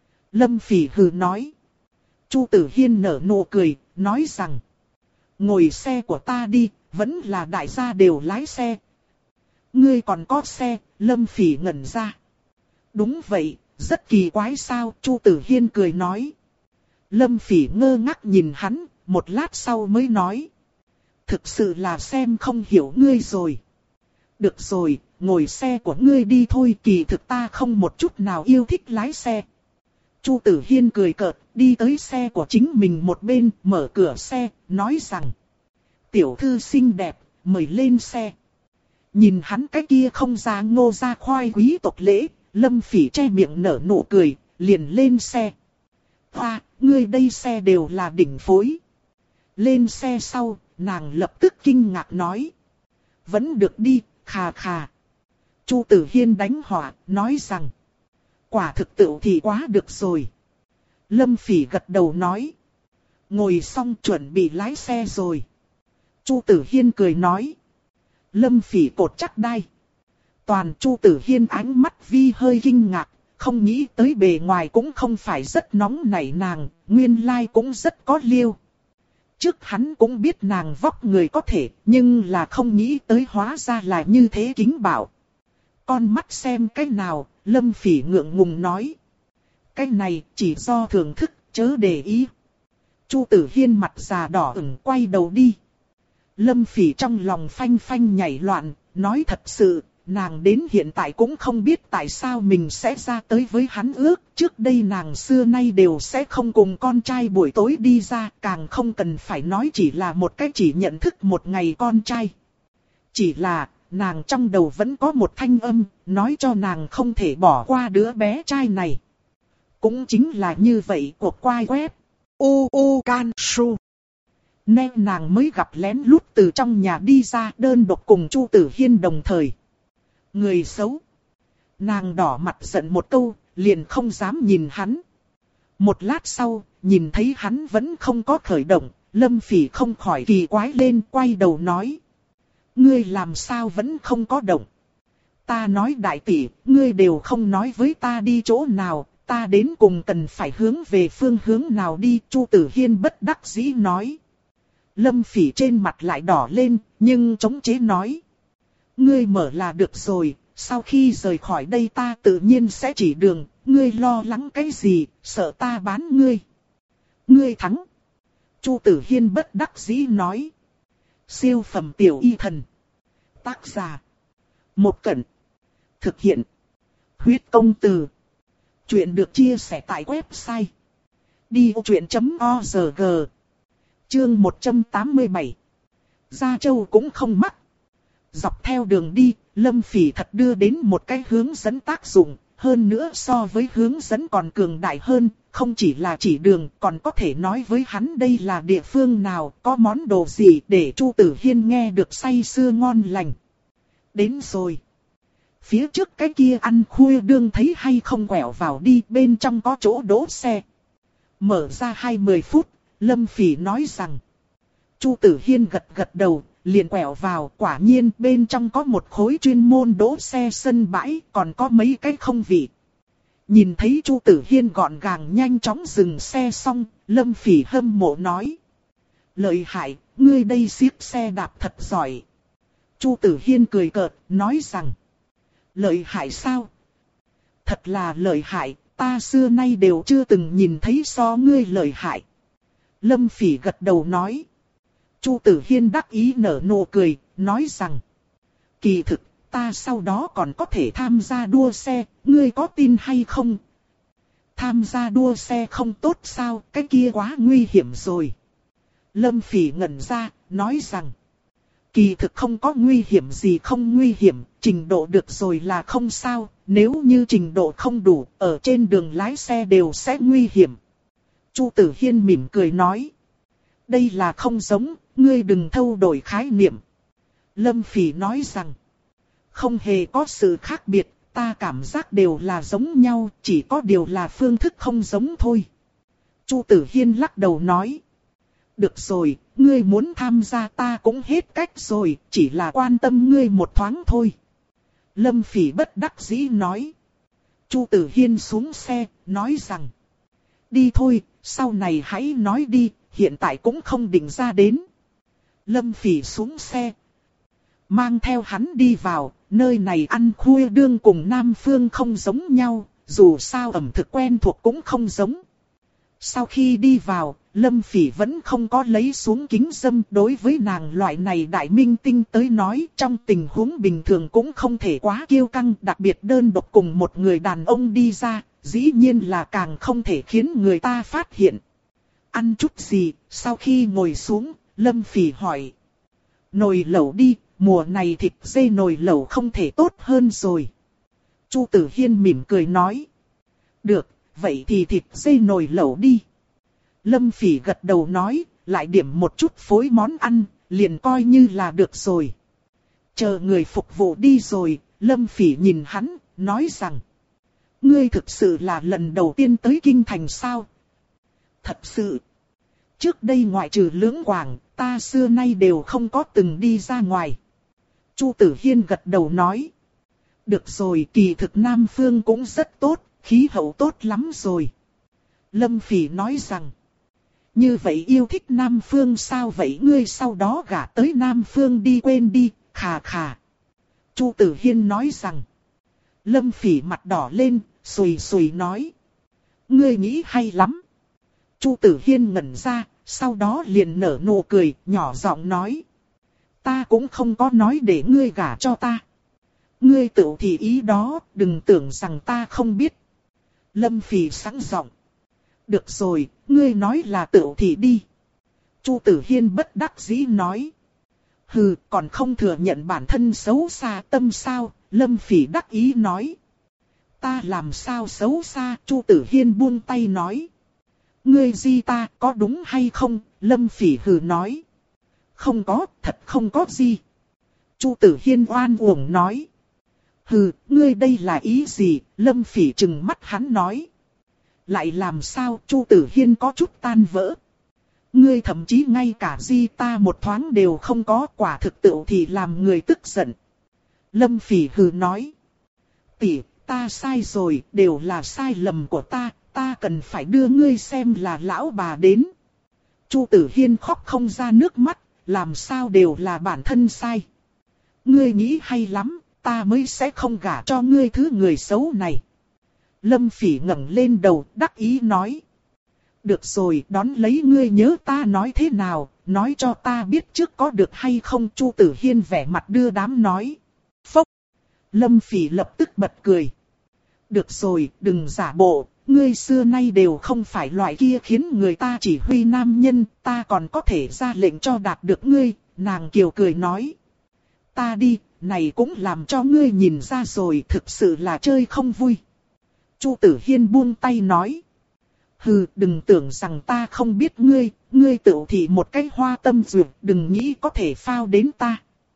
Lâm Phỉ hừ nói. Chu Tử Hiên nở nụ cười, nói rằng. Ngồi xe của ta đi, vẫn là đại gia đều lái xe. Ngươi còn có xe, Lâm Phỉ ngẩn ra. Đúng vậy, rất kỳ quái sao, Chu Tử Hiên cười nói. Lâm Phỉ ngơ ngác nhìn hắn, một lát sau mới nói. Thực sự là xem không hiểu ngươi rồi. Được rồi, ngồi xe của ngươi đi thôi, kỳ thực ta không một chút nào yêu thích lái xe. Chu Tử Hiên cười cợt, đi tới xe của chính mình một bên, mở cửa xe, nói rằng. Tiểu thư xinh đẹp, mời lên xe. Nhìn hắn cái kia không ra ngô ra khoai quý tộc lễ, Lâm Phỉ che miệng nở nụ cười, liền lên xe. Hoa, ngươi đây xe đều là đỉnh phối. Lên xe sau, nàng lập tức kinh ngạc nói. Vẫn được đi, khà khà. Chu Tử Hiên đánh hỏa, nói rằng. Quả thực tựu thì quá được rồi. Lâm Phỉ gật đầu nói. Ngồi xong chuẩn bị lái xe rồi. Chu Tử Hiên cười nói. Lâm Phỉ cột chắc đai. Toàn Chu Tử Hiên ánh mắt vi hơi kinh ngạc, không nghĩ tới bề ngoài cũng không phải rất nóng nảy nàng, nguyên lai cũng rất có liêu. Trước hắn cũng biết nàng vóc người có thể, nhưng là không nghĩ tới hóa ra là như thế kính bảo. Con mắt xem cái nào, Lâm Phỉ ngượng ngùng nói. Cái này chỉ do thưởng thức, chớ để ý. Chu Tử Hiên mặt già đỏ ửng quay đầu đi. Lâm Phỉ trong lòng phanh phanh nhảy loạn, nói thật sự, nàng đến hiện tại cũng không biết tại sao mình sẽ ra tới với hắn ước. Trước đây nàng xưa nay đều sẽ không cùng con trai buổi tối đi ra, càng không cần phải nói chỉ là một cái chỉ nhận thức một ngày con trai. Chỉ là, nàng trong đầu vẫn có một thanh âm, nói cho nàng không thể bỏ qua đứa bé trai này. Cũng chính là như vậy cuộc quay web. U U Can Su. Nên nàng mới gặp lén lút từ trong nhà đi ra đơn độc cùng Chu Tử Hiên đồng thời. Người xấu. Nàng đỏ mặt giận một câu, liền không dám nhìn hắn. Một lát sau, nhìn thấy hắn vẫn không có khởi động, Lâm Phỉ không khỏi kỳ quái lên, quay đầu nói. Ngươi làm sao vẫn không có động? Ta nói đại tỷ, ngươi đều không nói với ta đi chỗ nào, ta đến cùng cần phải hướng về phương hướng nào đi, Chu Tử Hiên bất đắc dĩ nói. Lâm Phỉ trên mặt lại đỏ lên, nhưng chống chế nói. Ngươi mở là được rồi, sau khi rời khỏi đây ta tự nhiên sẽ chỉ đường, ngươi lo lắng cái gì, sợ ta bán ngươi. Ngươi thắng. Chu Tử Hiên bất đắc dĩ nói. Siêu phẩm tiểu y thần. Tác giả. Một Cẩn. Thực hiện. Huyết công từ. Chuyện được chia sẻ tại website đi vô chuyện chấm org. Chương một trăm tám mươi bảy. Gia Châu cũng không mắc. Dọc theo đường đi, Lâm Phỉ thật đưa đến một cái hướng dẫn tác dụng, hơn nữa so với hướng dẫn còn cường đại hơn, không chỉ là chỉ đường, còn có thể nói với hắn đây là địa phương nào, có món đồ gì để Chu Tử Hiên nghe được say sưa ngon lành. Đến rồi. Phía trước cái kia ăn khuya đương thấy hay không quẹo vào đi, bên trong có chỗ đỗ xe. Mở ra hai mươi phút, Lâm Phỉ nói rằng. Chu Tử Hiên gật gật đầu, liền quẹo vào, quả nhiên bên trong có một khối chuyên môn đỗ xe sân bãi, còn có mấy cái không vị. Nhìn thấy Chu Tử Hiên gọn gàng nhanh chóng dừng xe xong, Lâm Phỉ hâm mộ nói. Lợi hại, ngươi đây siết xe đạp thật giỏi. Chu Tử Hiên cười cợt, nói rằng. Lợi hại sao? Thật là lợi hại, ta xưa nay đều chưa từng nhìn thấy so ngươi lợi hại. Lâm Phỉ gật đầu nói. Chu Tử Hiên đắc ý nở nụ cười, nói rằng. Kỳ thực, ta sau đó còn có thể tham gia đua xe, ngươi có tin hay không? Tham gia đua xe không tốt sao, cái kia quá nguy hiểm rồi. Lâm Phỉ ngẩn ra, nói rằng. Kỳ thực không có nguy hiểm gì không nguy hiểm, trình độ được rồi là không sao, nếu như trình độ không đủ, ở trên đường lái xe đều sẽ nguy hiểm. Chu Tử Hiên mỉm cười nói. Đây là không giống, ngươi đừng thâu đổi khái niệm. Lâm Phỉ nói rằng. Không hề có sự khác biệt, ta cảm giác đều là giống nhau, chỉ có điều là phương thức không giống thôi. Chu Tử Hiên lắc đầu nói. Được rồi, ngươi muốn tham gia ta cũng hết cách rồi, chỉ là quan tâm ngươi một thoáng thôi. Lâm Phỉ bất đắc dĩ nói. Chu Tử Hiên xuống xe, nói rằng. Đi thôi, sau này hãy nói đi, hiện tại cũng không định ra đến. Lâm Phỉ xuống xe. Mang theo hắn đi vào, nơi này ăn khuya đương cùng Nam Phương không giống nhau, dù sao ẩm thực quen thuộc cũng không giống. Sau khi đi vào, Lâm Phỉ vẫn không có lấy xuống kính dâm, đối với nàng loại này đại minh tinh tới nói trong tình huống bình thường cũng không thể quá kiêu căng, đặc biệt đơn độc cùng một người đàn ông đi ra, dĩ nhiên là càng không thể khiến người ta phát hiện. Ăn chút gì, sau khi ngồi xuống, Lâm Phỉ hỏi. Nồi lẩu đi, mùa này thịt dê nồi lẩu không thể tốt hơn rồi. Chu Tử Hiên mỉm cười nói. Được, vậy thì thịt dê nồi lẩu đi. Lâm Phỉ gật đầu nói, lại điểm một chút phối món ăn, liền coi như là được rồi. Chờ người phục vụ đi rồi, Lâm Phỉ nhìn hắn, nói rằng. Ngươi thực sự là lần đầu tiên tới Kinh Thành sao? Thật sự. Trước đây ngoại trừ Lưỡng Quảng, ta xưa nay đều không có từng đi ra ngoài. Chu Tử Hiên gật đầu nói. Được rồi, kỳ thực Nam Phương cũng rất tốt, khí hậu tốt lắm rồi. Lâm Phỉ nói rằng. Như vậy yêu thích Nam Phương sao vậy, ngươi sau đó gả tới Nam Phương đi quên đi, khà khà. Chu Tử Hiên nói rằng. Lâm Phỉ mặt đỏ lên, sùi sùi nói. Ngươi nghĩ hay lắm. Chu Tử Hiên ngẩn ra, sau đó liền nở nụ cười, nhỏ giọng nói. Ta cũng không có nói để ngươi gả cho ta. Ngươi tự thì ý đó, đừng tưởng rằng ta không biết. Lâm Phỉ sẵn giọng. Được rồi, ngươi nói là tự thì đi. Chu Tử Hiên bất đắc dĩ nói. Hừ, còn không thừa nhận bản thân xấu xa tâm sao, Lâm Phỉ đắc ý nói. Ta làm sao xấu xa, Chu Tử Hiên buông tay nói. Ngươi gì ta, có đúng hay không, Lâm Phỉ hừ nói. Không có, thật không có gì. Chu Tử Hiên oan uổng nói. Hừ, ngươi đây là ý gì, Lâm Phỉ trừng mắt hắn nói. Lại làm sao, Chu Tử Hiên có chút tan vỡ. Ngươi thậm chí ngay cả gì ta một thoáng đều không có, quả thực tự thì làm người tức giận. Lâm Phỉ hừ nói. Tỷ, ta sai rồi, đều là sai lầm của ta, ta cần phải đưa ngươi xem là lão bà đến. Chu Tử Hiên khóc không ra nước mắt, làm sao đều là bản thân sai. Ngươi nghĩ hay lắm, ta mới sẽ không gả cho ngươi thứ người xấu này. Lâm Phỉ ngẩng lên đầu, đắc ý nói. Được rồi, đón lấy ngươi nhớ ta nói thế nào, nói cho ta biết trước có được hay không. Chu Tử Hiên vẻ mặt đưa đám nói. Phốc. Lâm Phỉ lập tức bật cười. Được rồi, đừng giả bộ, ngươi xưa nay đều không phải loại kia khiến người ta chỉ huy nam nhân, ta còn có thể ra lệnh cho đạt được ngươi, nàng kiều cười nói. Ta đi, này cũng làm cho ngươi nhìn ra rồi, thực sự là chơi không vui. Chu Tử Hiên buông tay nói. Hừ, đừng tưởng rằng ta không biết ngươi, ngươi tự thị một cái hoa tâm dược, đừng nghĩ có thể phao đến ta.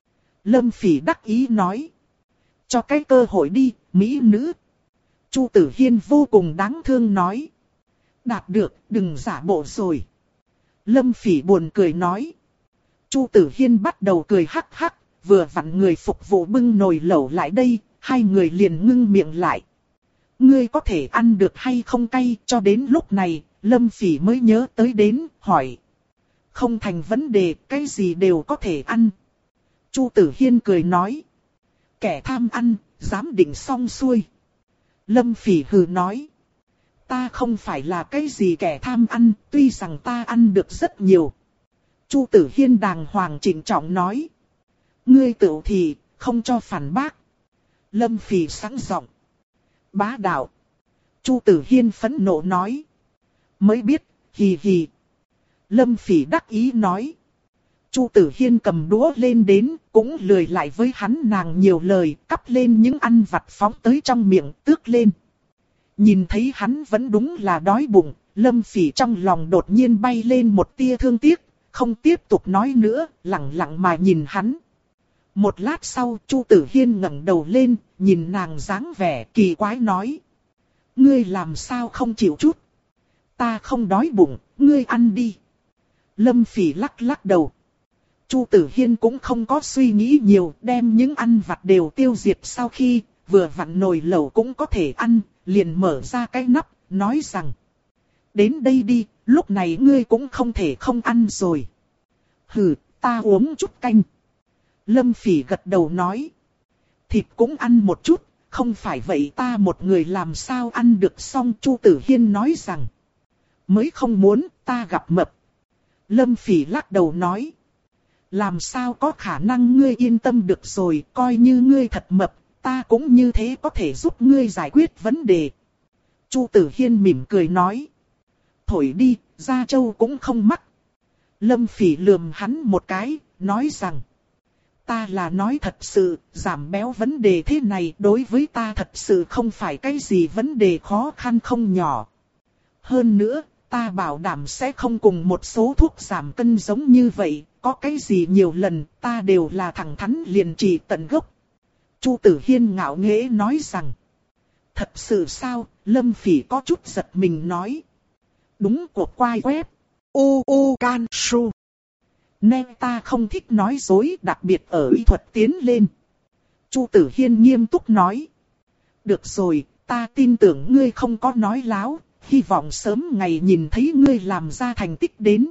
Lâm Phỉ đắc ý nói. Cho cái cơ hội đi, mỹ nữ. Chu Tử Hiên vô cùng đáng thương nói. Đạt được, đừng giả bộ rồi. Lâm Phỉ buồn cười nói. Chu Tử Hiên bắt đầu cười hắc hắc, vừa vặn người phục vụ bưng nồi lẩu lại đây, hai người liền ngưng miệng lại. Ngươi có thể ăn được hay không cay, cho đến lúc này, Lâm Phỉ mới nhớ tới đến, hỏi. Không thành vấn đề, cái gì đều có thể ăn. Chu Tử Hiên cười nói. Kẻ tham ăn, dám định xong xuôi. Lâm Phỉ hừ nói. Ta không phải là cái gì kẻ tham ăn, tuy rằng ta ăn được rất nhiều. Chu Tử Hiên đàng hoàng trịnh trọng nói. Ngươi tự thì, không cho phản bác. Lâm Phỉ sẵn giọng. Bá đạo. Chu Tử Hiên phẫn nộ nói. Mới biết, hì hì. Lâm Phỉ đắc ý nói. Chu Tử Hiên cầm đũa lên đến, cũng lười lại với hắn nàng nhiều lời, cắp lên những ăn vặt phóng tới trong miệng, tước lên. Nhìn thấy hắn vẫn đúng là đói bụng, Lâm Phỉ trong lòng đột nhiên bay lên một tia thương tiếc, không tiếp tục nói nữa, lặng lặng mà nhìn hắn. Một lát sau, Chu Tử Hiên ngẩng đầu lên, nhìn nàng dáng vẻ kỳ quái nói. Ngươi làm sao không chịu chút? Ta không đói bụng, ngươi ăn đi. Lâm Phỉ lắc lắc đầu. Chu Tử Hiên cũng không có suy nghĩ nhiều, đem những ăn vặt đều tiêu diệt sau khi, vừa vặn nồi lẩu cũng có thể ăn, liền mở ra cái nắp, nói rằng. Đến đây đi, lúc này ngươi cũng không thể không ăn rồi. Hừ, ta uống chút canh. Lâm Phỉ gật đầu nói. Thịt cũng ăn một chút, không phải vậy ta một người làm sao ăn được xong. Chu Tử Hiên nói rằng. Mới không muốn, ta gặp mập. Lâm Phỉ lắc đầu nói. Làm sao có khả năng ngươi yên tâm được rồi, coi như ngươi thật mập, ta cũng như thế có thể giúp ngươi giải quyết vấn đề. Chu Tử Hiên mỉm cười nói. Thổi đi, Gia Châu cũng không mắc. Lâm Phỉ lườm hắn một cái, nói rằng. Ta là nói thật sự, giảm béo vấn đề thế này đối với ta thật sự không phải cái gì vấn đề khó khăn không nhỏ. Hơn nữa, ta bảo đảm sẽ không cùng một số thuốc giảm cân giống như vậy, có cái gì nhiều lần ta đều là thẳng thắn liền trị tận gốc. Chu Tử Hiên ngạo nghễ nói rằng. Thật sự sao? Lâm Phỉ có chút giật mình nói. Đúng cuộc quay web. U U Can Su. Nên ta không thích nói dối, đặc biệt ở y thuật tiến lên. Chu Tử Hiên nghiêm túc nói. Được rồi, ta tin tưởng ngươi không có nói láo, hy vọng sớm ngày nhìn thấy ngươi làm ra thành tích đến.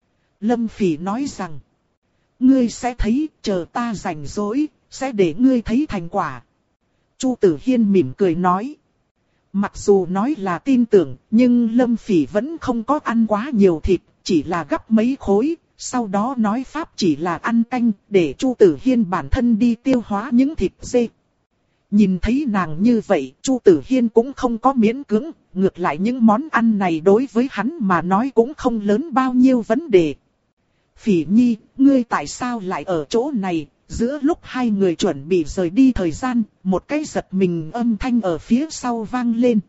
Lâm Phỉ nói rằng. Ngươi sẽ thấy, chờ ta rảnh rỗi, sẽ để ngươi thấy thành quả. Chu Tử Hiên mỉm cười nói. Mặc dù nói là tin tưởng, nhưng Lâm Phỉ vẫn không có ăn quá nhiều thịt, chỉ là gắp mấy khối, sau đó nói pháp chỉ là ăn canh, để Chu Tử Hiên bản thân đi tiêu hóa những thịt dê. Nhìn thấy nàng như vậy, Chu Tử Hiên cũng không có miễn cưỡng, ngược lại những món ăn này đối với hắn mà nói cũng không lớn bao nhiêu vấn đề. Phỉ Nhi, ngươi tại sao lại ở chỗ này? Giữa lúc hai người chuẩn bị rời đi thời gian, một cái giật mình âm thanh ở phía sau vang lên.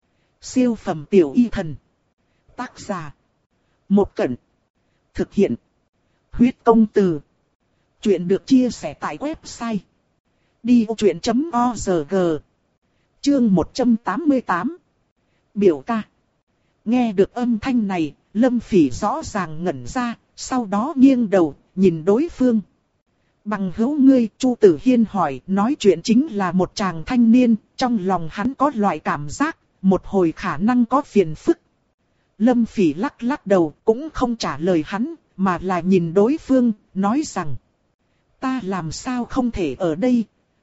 Siêu phẩm tiểu y thần. Tác giả. Một Cẩn. Thực hiện. Huyết công từ. Chuyện được chia sẻ tại website. đi ô chuyện chấm org. Chương một trăm tám mươi tám. Biểu ca. Nghe được âm thanh này, Lâm Phỉ rõ ràng ngẩn ra, sau đó nghiêng đầu, nhìn đối phương. Bằng hữu ngươi, Chu Tử Hiên hỏi, nói chuyện chính là một chàng thanh niên, trong lòng hắn có loại cảm giác, một hồi khả năng có phiền phức. Lâm Phỉ lắc lắc đầu, cũng không trả lời hắn, mà là nhìn đối phương, nói rằng. Ta làm sao không thể ở đây?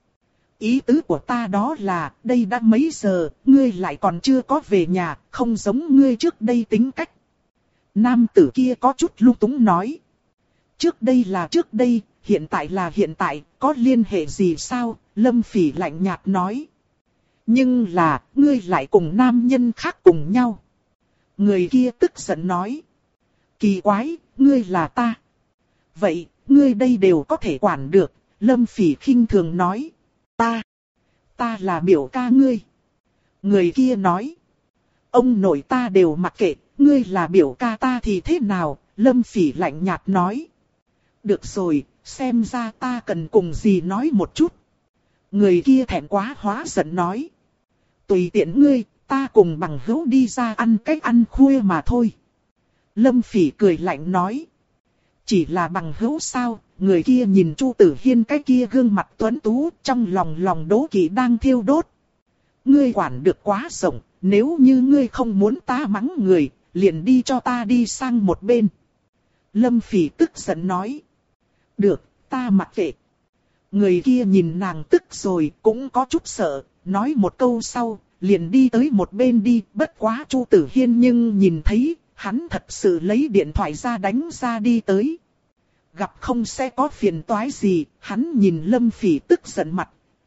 Ý tứ của ta đó là, đây đã mấy giờ, ngươi lại còn chưa có về nhà, không giống ngươi trước đây tính cách. Nam tử kia có chút lung túng nói. Trước đây là trước đây, hiện tại là hiện tại, có liên hệ gì sao? Lâm Phỉ lạnh nhạt nói. Nhưng là, ngươi lại cùng nam nhân khác cùng nhau. Người kia tức giận nói. Kỳ quái, ngươi là ta. Vậy, ngươi đây đều có thể quản được. Lâm Phỉ khinh thường nói. Ta, ta là biểu ca ngươi. Người kia nói. Ông nội ta đều mặc kệ, ngươi là biểu ca ta thì thế nào? Lâm Phỉ lạnh nhạt nói. Được rồi, xem ra ta cần cùng gì nói một chút. Người kia thẹn quá hóa giận nói. Tùy tiện ngươi, ta cùng bằng hữu đi ra ăn cái ăn khuya mà thôi. Lâm Phỉ cười lạnh nói. Chỉ là bằng hữu sao? Người kia nhìn Chu Tử Hiên cái kia gương mặt tuấn tú, trong lòng lòng đố kỵ đang thiêu đốt. Ngươi quản được quá rộng, nếu như ngươi không muốn ta mắng người, liền đi cho ta đi sang một bên. Lâm Phỉ tức giận nói. Được, ta mặc kệ. Người kia nhìn nàng tức rồi, cũng có chút sợ, nói một câu sau, liền đi tới một bên đi. Bất quá Chu Tử Hiên nhưng nhìn thấy, hắn thật sự lấy điện thoại ra đánh ra đi tới. Gặp không sẽ có phiền toái gì, hắn nhìn Lâm Phỉ tức giận mặt.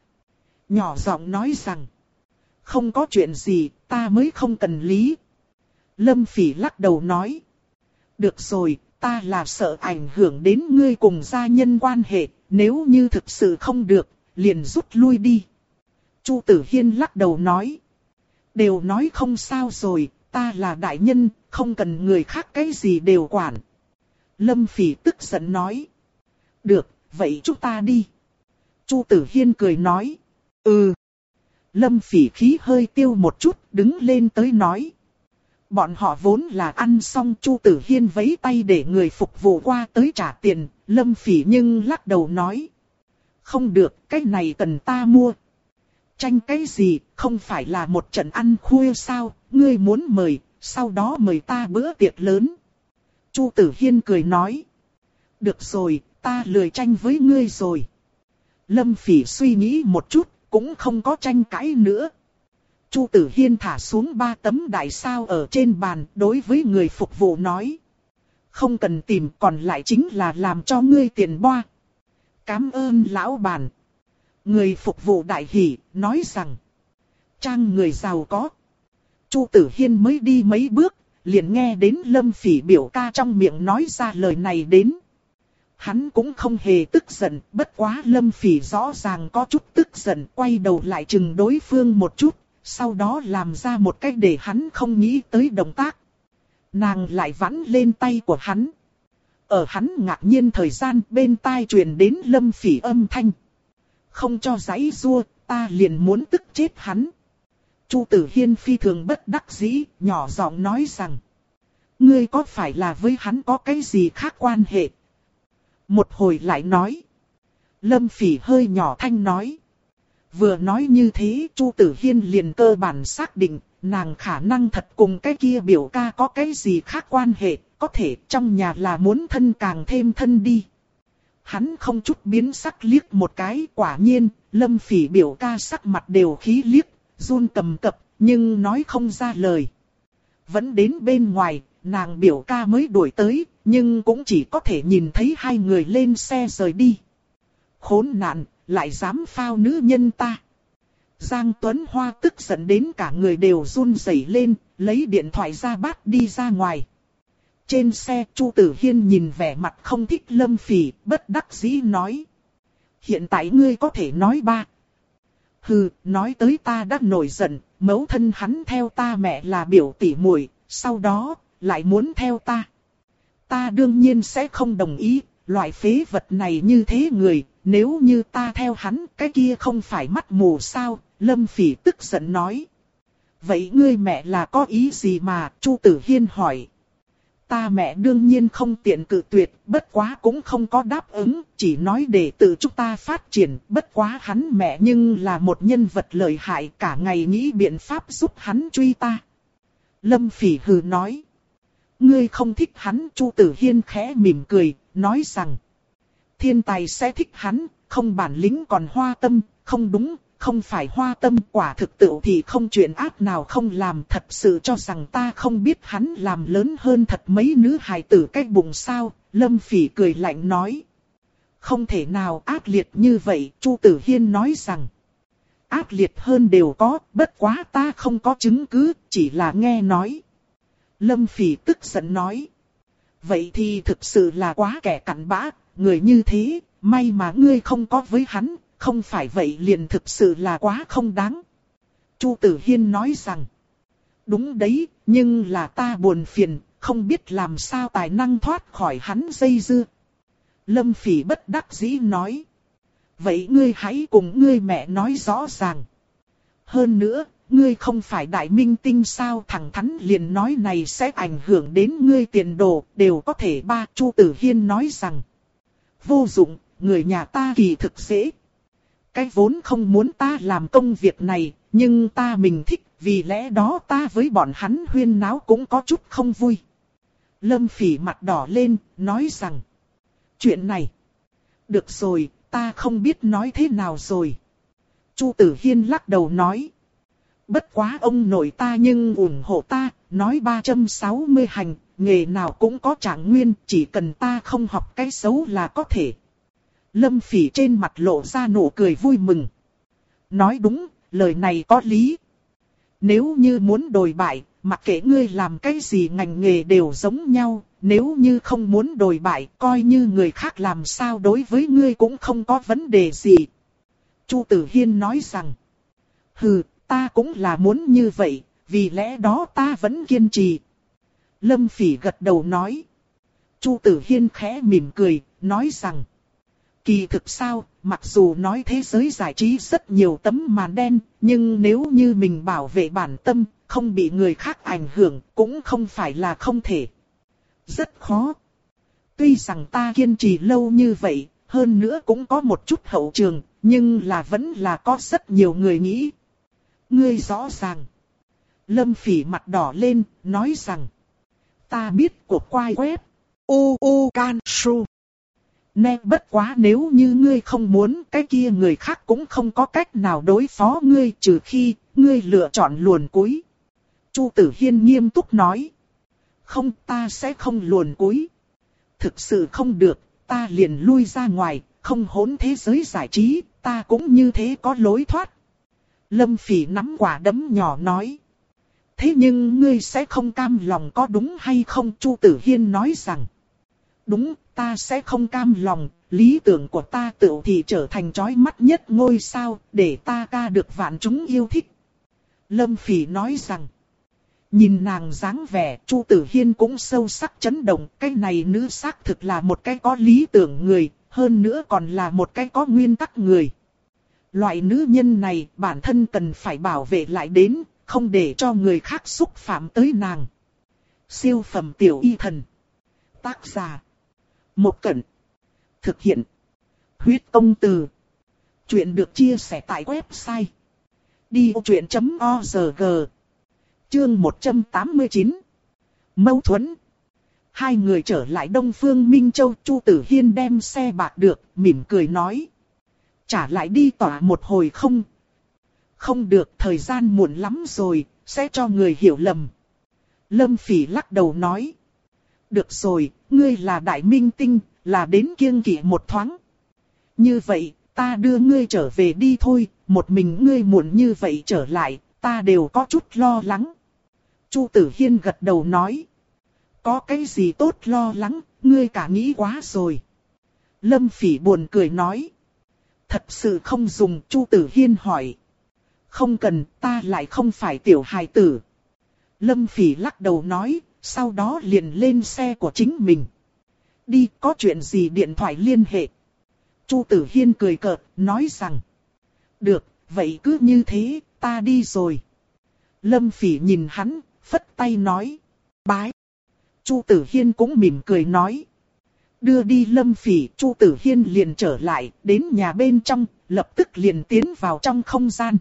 Nhỏ giọng nói rằng. Không có chuyện gì, ta mới không cần lý. Lâm Phỉ lắc đầu nói. Được rồi, ta là sợ ảnh hưởng đến ngươi cùng gia nhân quan hệ, nếu như thực sự không được, liền rút lui đi. Chu Tử Hiên lắc đầu nói. Đều nói không sao rồi, ta là đại nhân, không cần người khác cái gì đều quản. Lâm Phỉ tức giận nói. Được, vậy chúng ta đi. Chu Tử Hiên cười nói. Ừ. Lâm Phỉ khí hơi tiêu một chút, đứng lên tới nói. Bọn họ vốn là ăn xong, Chu Tử Hiên vẫy tay để người phục vụ qua tới trả tiền. Lâm Phỉ nhưng lắc đầu nói. Không được, cái này cần ta mua. Tranh cái gì, không phải là một trận ăn khuya sao, ngươi muốn mời, sau đó mời ta bữa tiệc lớn. Chu Tử Hiên cười nói. Được rồi, ta lười tranh với ngươi rồi. Lâm Phỉ suy nghĩ một chút, cũng không có tranh cãi nữa. Chu Tử Hiên thả xuống ba tấm đại sao ở trên bàn, đối với người phục vụ nói. Không cần tìm, còn lại chính là làm cho ngươi tiền boa. Cảm ơn lão bản. Người phục vụ đại hỉ, nói rằng. Trang người giàu có. Chu Tử Hiên mới đi mấy bước, liền nghe đến Lâm Phỉ biểu ca trong miệng nói ra lời này đến. Hắn cũng không hề tức giận, bất quá Lâm Phỉ rõ ràng có chút tức giận, quay đầu lại chừng đối phương một chút, sau đó làm ra một cách để hắn không nghĩ tới động tác. Nàng lại vãn lên tay của hắn. Ở hắn ngạc nhiên thời gian, bên tai truyền đến Lâm Phỉ âm thanh. Không cho giãy giụa, ta liền muốn tức chết hắn. Chu Tử Hiên phi thường bất đắc dĩ, nhỏ giọng nói rằng. Ngươi có phải là với hắn có cái gì khác quan hệ? Một hồi lại nói. Lâm Phỉ hơi nhỏ thanh nói. Vừa nói như thế, Chu Tử Hiên liền cơ bản xác định, nàng khả năng thật cùng cái kia biểu ca có cái gì khác quan hệ, có thể trong nhà là muốn thân càng thêm thân đi. Hắn không chút biến sắc liếc một cái, quả nhiên, Lâm Phỉ biểu ca sắc mặt đều khí liếc, run cầm cập, nhưng nói không ra lời. Vẫn đến bên ngoài, nàng biểu ca mới đuổi tới, nhưng cũng chỉ có thể nhìn thấy hai người lên xe rời đi. Khốn nạn, lại dám phao nữ nhân ta. Giang Tuấn Hoa tức giận đến cả người đều run rẩy lên, lấy điện thoại ra bắt đi ra ngoài. Trên xe, Chu Tử Hiên nhìn vẻ mặt không thích Lâm Phỉ, bất đắc dĩ nói. Hiện tại ngươi có thể nói ba. Hừ, nói tới ta đã nổi giận, mẫu thân hắn theo ta mẹ là biểu tỷ muội, sau đó, lại muốn theo ta. Ta đương nhiên sẽ không đồng ý, loại phế vật này như thế người, nếu như ta theo hắn, cái kia không phải mắt mù sao, Lâm Phỉ tức giận nói. Vậy ngươi mẹ là có ý gì mà, Chu Tử Hiên hỏi. Ta mẹ đương nhiên không tiện cự tuyệt, bất quá cũng không có đáp ứng, chỉ nói để tự chúng ta phát triển, bất quá hắn mẹ nhưng là một nhân vật lợi hại, cả ngày nghĩ biện pháp giúp hắn truy ta. Lâm Phỉ hừ nói. Ngươi không thích hắn, Chu Tử Hiên khẽ mỉm cười, nói rằng. Thiên tài sẽ thích hắn, không bản lĩnh còn hoa tâm, không đúng, không phải hoa tâm, quả thực tự thì không chuyện ác nào không làm, thật sự cho rằng ta không biết hắn làm lớn hơn thật mấy nữ hài tử cái bụng sao, Lâm Phỉ cười lạnh nói. không thể nào ác liệt như vậy, Chu Tử Hiên nói rằng. Ác liệt hơn đều có, bất quá ta không có chứng cứ, chỉ là nghe nói. Lâm Phỉ tức giận nói. Vậy thì thực sự là quá kẻ cặn bã, người như thế, may mà ngươi không có với hắn, không phải vậy liền thực sự là quá không đáng. Chu Tử Hiên nói rằng. Đúng đấy, nhưng là ta buồn phiền, không biết làm sao tài năng thoát khỏi hắn dây dưa. Lâm Phỉ bất đắc dĩ nói. Vậy ngươi hãy cùng ngươi mẹ nói rõ ràng. Hơn nữa, ngươi không phải đại minh tinh sao, thẳng thắn liền nói này sẽ ảnh hưởng đến ngươi tiền đồ, đều có thể ba. Chu Tử Hiên nói rằng. Vô dụng, người nhà ta kỳ thực dễ. Cái vốn không muốn ta làm công việc này, nhưng ta mình thích, vì lẽ đó ta với bọn hắn huyên náo cũng có chút không vui. Lâm Phỉ mặt đỏ lên, nói rằng. Chuyện này. Được rồi, ta không biết nói thế nào rồi. Chu Tử Hiên lắc đầu nói. Bất quá ông nội ta nhưng ủng hộ ta, nói ba trăm sáu mươi hành, nghề nào cũng có trạng nguyên, chỉ cần ta không học cái xấu là có thể. Lâm Phỉ trên mặt lộ ra nụ cười vui mừng. Nói đúng, lời này có lý. Nếu như muốn đồi bại, mặc kệ ngươi làm cái gì ngành nghề đều giống nhau, nếu như không muốn đồi bại, coi như người khác làm sao đối với ngươi cũng không có vấn đề gì. Chu Tử Hiên nói rằng, hừ, ta cũng là muốn như vậy, vì lẽ đó ta vẫn kiên trì. Lâm Phỉ gật đầu nói. Chu Tử Hiên khẽ mỉm cười, nói rằng, kỳ thực sao, mặc dù nói thế giới giải trí rất nhiều tấm màn đen, nhưng nếu như mình bảo vệ bản tâm, không bị người khác ảnh hưởng, cũng không phải là không thể. Rất khó. Tuy rằng ta kiên trì lâu như vậy, hơn nữa cũng có một chút hậu trường, nhưng là vẫn là có rất nhiều người nghĩ. Ngươi rõ ràng. Lâm Phỉ mặt đỏ lên, nói rằng, ta biết của quai web. u u can su. Nè bất quá nếu như ngươi không muốn, cái kia người khác cũng không có cách nào đối phó ngươi, trừ khi ngươi lựa chọn luồn cúi. Chu Tử Hiên nghiêm túc nói. Không, ta sẽ không luồn cúi. Thực sự không được, ta liền lui ra ngoài, không hỗn thế giới giải trí, ta cũng như thế có lối thoát. Lâm Phỉ nắm quả đấm nhỏ nói. Thế nhưng ngươi sẽ không cam lòng có đúng hay không? Chu Tử Hiên nói rằng. Đúng, ta sẽ không cam lòng, lý tưởng của ta tựu thì trở thành chói mắt nhất ngôi sao, để ta ca được vạn chúng yêu thích. Lâm Phỉ nói rằng. Nhìn nàng dáng vẻ, Chu Tử Hiên cũng sâu sắc chấn động, cái này nữ xác thực là một cái có lý tưởng người, hơn nữa còn là một cái có nguyên tắc người. Loại nữ nhân này bản thân cần phải bảo vệ lại đến, không để cho người khác xúc phạm tới nàng. Siêu phẩm tiểu y thần. Tác giả. Một Cẩn. Thực hiện. Huyết Công Từ. Chuyện được chia sẻ tại website. đi vô chuyện chấm org. Chương một trăm tám mươi chín. Mâu thuẫn. Hai người trở lại Đông Phương Minh Châu. Chu Tử Hiên đem xe bạc được, mỉm cười nói. Trả lại đi tỏa một hồi không? Không được, thời gian muộn lắm rồi, sẽ cho người hiểu lầm. Lâm Phỉ lắc đầu nói. Được rồi, ngươi là đại minh tinh, là đến kiêng kỵ một thoáng. Như vậy, ta đưa ngươi trở về đi thôi, một mình ngươi muộn như vậy trở lại, ta đều có chút lo lắng. Chu Tử Hiên gật đầu nói. Có cái gì tốt lo lắng, ngươi cả nghĩ quá rồi. Lâm Phỉ buồn cười nói. Thật sự không dùng, Chu Tử Hiên hỏi. Không cần, ta lại không phải tiểu hài tử. Lâm Phỉ lắc đầu nói, sau đó liền lên xe của chính mình. Đi, có chuyện gì điện thoại liên hệ. Chu Tử Hiên cười cợt, nói rằng. Được, vậy cứ như thế, ta đi rồi. Lâm Phỉ nhìn hắn, phất tay nói. Bái. Chu Tử Hiên cũng mỉm cười nói. Đưa đi Lâm Phỉ, Chu Tử Hiên liền trở lại, đến nhà bên trong, lập tức liền tiến vào trong không gian.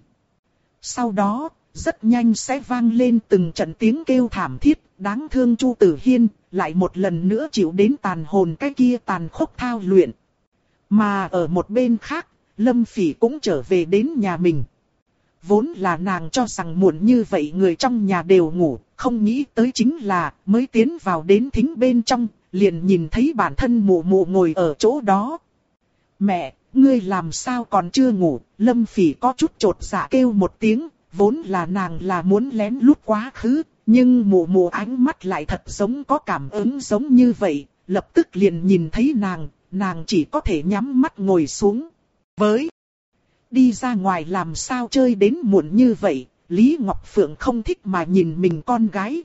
Sau đó, rất nhanh sẽ vang lên từng trận tiếng kêu thảm thiết, đáng thương Chu Tử Hiên, lại một lần nữa chịu đến tàn hồn cái kia tàn khốc thao luyện. Mà ở một bên khác, Lâm Phỉ cũng trở về đến nhà mình. Vốn là nàng cho rằng muộn như vậy người trong nhà đều ngủ, không nghĩ tới chính là mới tiến vào đến thính bên trong, liền nhìn thấy bản thân mụ mụ ngồi ở chỗ đó. Mẹ, ngươi làm sao còn chưa ngủ? Lâm Phỉ có chút chột dạ kêu một tiếng, vốn là nàng là muốn lén lút quá khứ, nhưng mụ mụ ánh mắt lại thật giống có cảm ứng giống như vậy, lập tức liền nhìn thấy nàng, nàng chỉ có thể nhắm mắt ngồi xuống. Với đi ra ngoài làm sao chơi đến muộn như vậy, Lý Ngọc Phượng không thích mà nhìn mình con gái.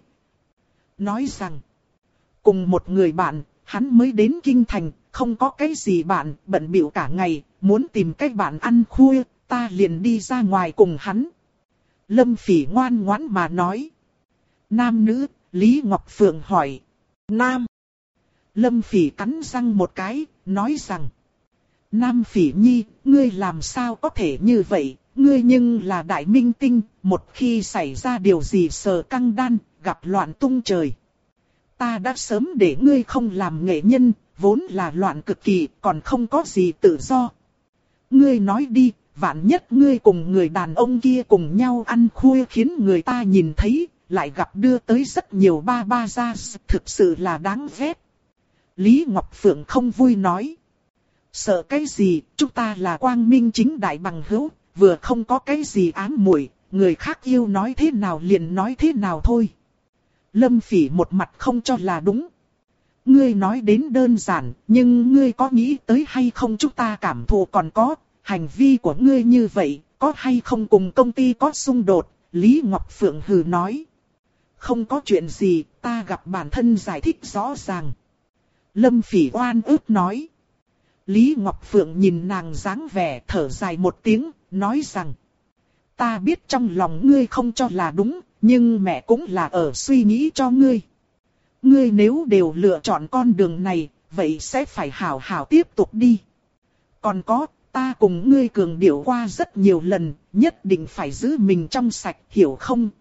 Nói rằng, cùng một người bạn, hắn mới đến kinh thành, không có cái gì bạn, bận bịu cả ngày, muốn tìm cái bạn ăn khuya, ta liền đi ra ngoài cùng hắn. Lâm Phỉ ngoan ngoãn mà nói. Nam nữ, Lý Ngọc Phượng hỏi. Nam. Lâm Phỉ cắn răng một cái, nói rằng. Nam Phỉ Nhi, ngươi làm sao có thể như vậy, ngươi nhưng là đại minh tinh, một khi xảy ra điều gì sờ căng đan, gặp loạn tung trời. Ta đã sớm để ngươi không làm nghệ nhân, vốn là loạn cực kỳ, còn không có gì tự do. Ngươi nói đi, vạn nhất ngươi cùng người đàn ông kia cùng nhau ăn khuya khiến người ta nhìn thấy, lại gặp đưa tới rất nhiều ba ba ra, thực sự là đáng ghét. Lý Ngọc Phượng không vui nói. Sợ cái gì, chúng ta là quang minh chính đại bằng hữu, vừa không có cái gì ám muội, người khác yêu nói thế nào liền nói thế nào thôi. Lâm Phỉ một mặt không cho là đúng. Ngươi nói đến đơn giản, nhưng ngươi có nghĩ tới hay không chúng ta cảm thụ còn có, hành vi của ngươi như vậy, có hay không cùng công ty có xung đột, Lý Ngọc Phượng hừ nói. Không có chuyện gì, ta gặp bản thân giải thích rõ ràng. Lâm Phỉ oan ức nói. Lý Ngọc Phượng nhìn nàng dáng vẻ thở dài một tiếng, nói rằng. Ta biết trong lòng ngươi không cho là đúng, nhưng mẹ cũng là ở suy nghĩ cho ngươi. Ngươi nếu đều lựa chọn con đường này, vậy sẽ phải hảo hảo tiếp tục đi. Còn có, ta cùng ngươi cường điệu qua rất nhiều lần, nhất định phải giữ mình trong sạch, hiểu không?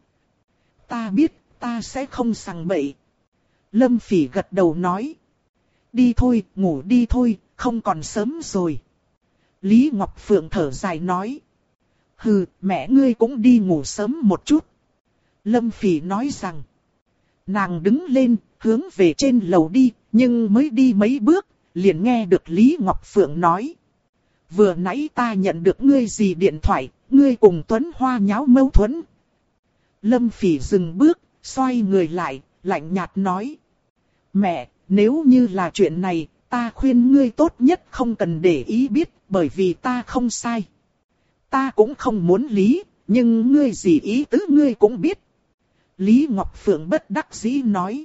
Ta biết, ta sẽ không sằng bậy. Lâm Phỉ gật đầu nói. Đi thôi, ngủ đi thôi, không còn sớm rồi. Lý Ngọc Phượng thở dài nói. Hừ, mẹ ngươi cũng đi ngủ sớm một chút. Lâm Phỉ nói rằng. Nàng đứng lên, hướng về trên lầu đi, nhưng mới đi mấy bước, liền nghe được Lý Ngọc Phượng nói. Vừa nãy ta nhận được ngươi gì điện thoại, ngươi cùng Tuấn Hoa nháo mâu thuẫn. Lâm Phỉ dừng bước, xoay người lại, lạnh nhạt nói. Mẹ, nếu như là chuyện này, ta khuyên ngươi tốt nhất không cần để ý biết, bởi vì ta không sai. Ta cũng không muốn lý, nhưng ngươi gì ý tứ ngươi cũng biết. Lý Ngọc Phượng bất đắc dĩ nói.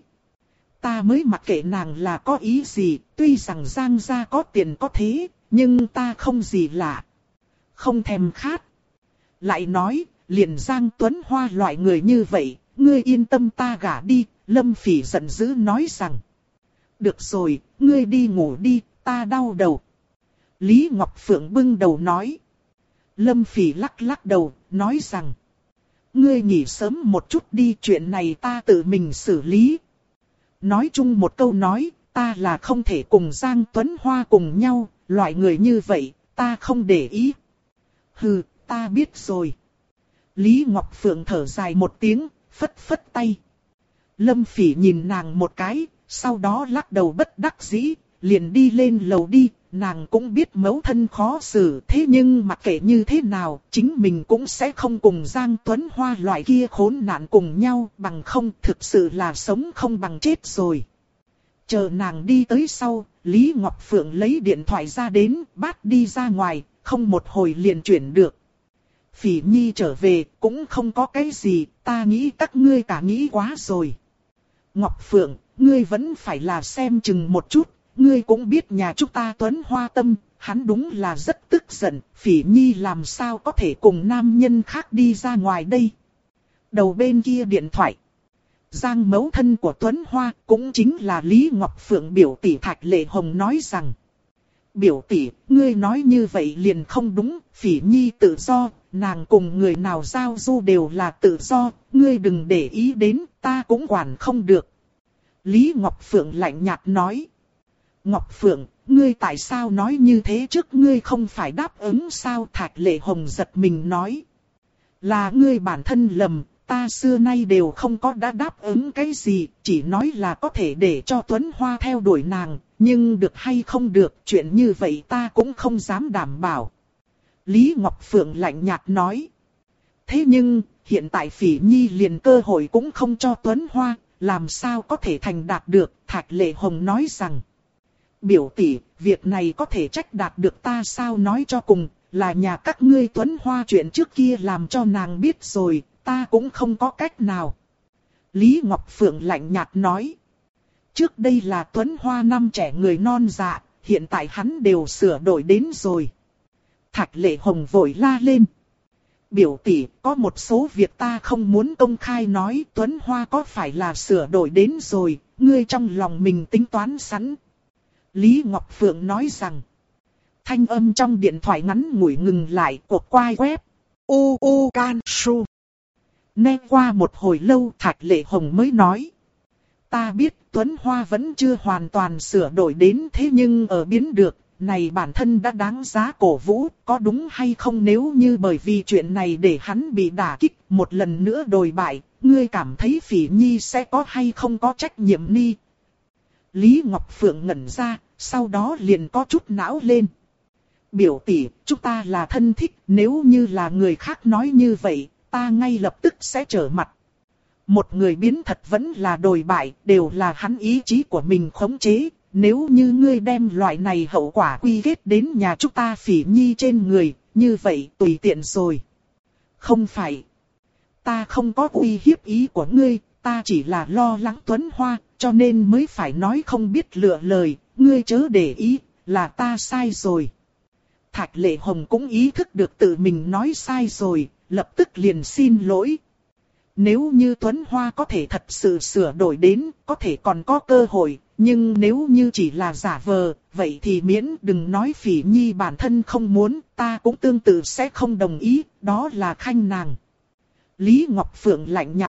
Ta mới mặc kệ nàng là có ý gì, tuy rằng Giang gia có tiền có thế, nhưng ta không gì lạ. Không thèm khát. Lại nói, liền Giang Tuấn Hoa loại người như vậy, ngươi yên tâm ta gả đi, Lâm Phỉ giận dữ nói rằng. Được rồi, ngươi đi ngủ đi, ta đau đầu. Lý Ngọc Phượng bưng đầu nói. Lâm Phỉ lắc lắc đầu, nói rằng. Ngươi nghỉ sớm một chút đi, chuyện này ta tự mình xử lý. Nói chung một câu nói, ta là không thể cùng Giang Tuấn Hoa cùng nhau, loại người như vậy, ta không để ý. Hừ, ta biết rồi. Lý Ngọc Phượng thở dài một tiếng, phất phất tay. Lâm Phỉ nhìn nàng một cái, sau đó lắc đầu bất đắc dĩ, liền đi lên lầu đi. Nàng cũng biết mẫu thân khó xử, thế nhưng mặc kệ như thế nào, chính mình cũng sẽ không cùng Giang Tuấn Hoa loại kia khốn nạn cùng nhau, bằng không thực sự là sống không bằng chết rồi. Chờ nàng đi tới sau, Lý Ngọc Phượng lấy điện thoại ra đến, bắt đi ra ngoài, không một hồi liền chuyển được. Phỉ Nhi trở về, cũng không có cái gì, ta nghĩ các ngươi cả nghĩ quá rồi. Ngọc Phượng, ngươi vẫn phải là xem chừng một chút. Ngươi cũng biết nhà chúng ta Tuấn Hoa tâm, hắn đúng là rất tức giận, Phỉ Nhi làm sao có thể cùng nam nhân khác đi ra ngoài đây. Đầu bên kia điện thoại. Giang mẫu thân của Tuấn Hoa cũng chính là Lý Ngọc Phượng biểu tỷ Thạch Lệ Hồng nói rằng. Biểu tỷ, ngươi nói như vậy liền không đúng, Phỉ Nhi tự do, nàng cùng người nào giao du đều là tự do, ngươi đừng để ý đến, ta cũng quản không được. Lý Ngọc Phượng lạnh nhạt nói. Ngọc Phượng, ngươi tại sao nói như thế trước ngươi không phải đáp ứng sao? Thạch Lệ Hồng giật mình nói. Là ngươi bản thân lầm, ta xưa nay đều không có đã đáp ứng cái gì, chỉ nói là có thể để cho Tuấn Hoa theo đuổi nàng, nhưng được hay không được, chuyện như vậy ta cũng không dám đảm bảo. Lý Ngọc Phượng lạnh nhạt nói. Thế nhưng, hiện tại Phỉ Nhi liền cơ hội cũng không cho Tuấn Hoa, làm sao có thể thành đạt được, Thạch Lệ Hồng nói rằng. Biểu tỷ, việc này có thể trách đạt được ta sao, nói cho cùng, là nhà các ngươi Tuấn Hoa chuyện trước kia làm cho nàng biết rồi, ta cũng không có cách nào. Lý Ngọc Phượng lạnh nhạt nói. Trước đây là Tuấn Hoa năm trẻ người non dạ, hiện tại hắn đều sửa đổi đến rồi. Thạch Lệ Hồng vội la lên. Biểu tỷ, có một số việc ta không muốn công khai nói, Tuấn Hoa có phải là sửa đổi đến rồi, ngươi trong lòng mình tính toán sẵn. Lý Ngọc Phượng nói rằng. Thanh âm trong điện thoại ngắn ngủi ngừng lại, cuộc quay web. U U Can Su. Nghe qua một hồi lâu, Thạch Lệ Hồng mới nói. Ta biết Tuấn Hoa vẫn chưa hoàn toàn sửa đổi đến, thế nhưng ở biến được, này bản thân đã đáng giá cổ vũ, có đúng hay không? Nếu như bởi vì chuyện này để hắn bị đả kích, một lần nữa đồi bại, ngươi cảm thấy Phỉ Nhi sẽ có hay không có trách nhiệm ni? Lý Ngọc Phượng ngẩn ra, sau đó liền có chút não lên. Biểu tỷ, chúng ta là thân thích, nếu như là người khác nói như vậy, ta ngay lập tức sẽ trở mặt. Một người biến thật vẫn là đồi bại, đều là hắn ý chí của mình khống chế. Nếu như ngươi đem loại này hậu quả quy kết đến nhà chúng ta Phỉ Nhi trên người, như vậy tùy tiện rồi. Không phải. Ta không có uy hiếp ý của ngươi, ta chỉ là lo lắng Tuấn Hoa, cho nên mới phải nói không biết lựa lời, ngươi chớ để ý, là ta sai rồi. Thạch Lệ Hồng cũng ý thức được tự mình nói sai rồi, lập tức liền xin lỗi. Nếu như Tuấn Hoa có thể thật sự sửa đổi đến, có thể còn có cơ hội, nhưng nếu như chỉ là giả vờ, vậy thì miễn đừng nói Phỉ Nhi bản thân không muốn, ta cũng tương tự sẽ không đồng ý, đó là khanh nàng. Lý Ngọc Phượng lạnh nhạt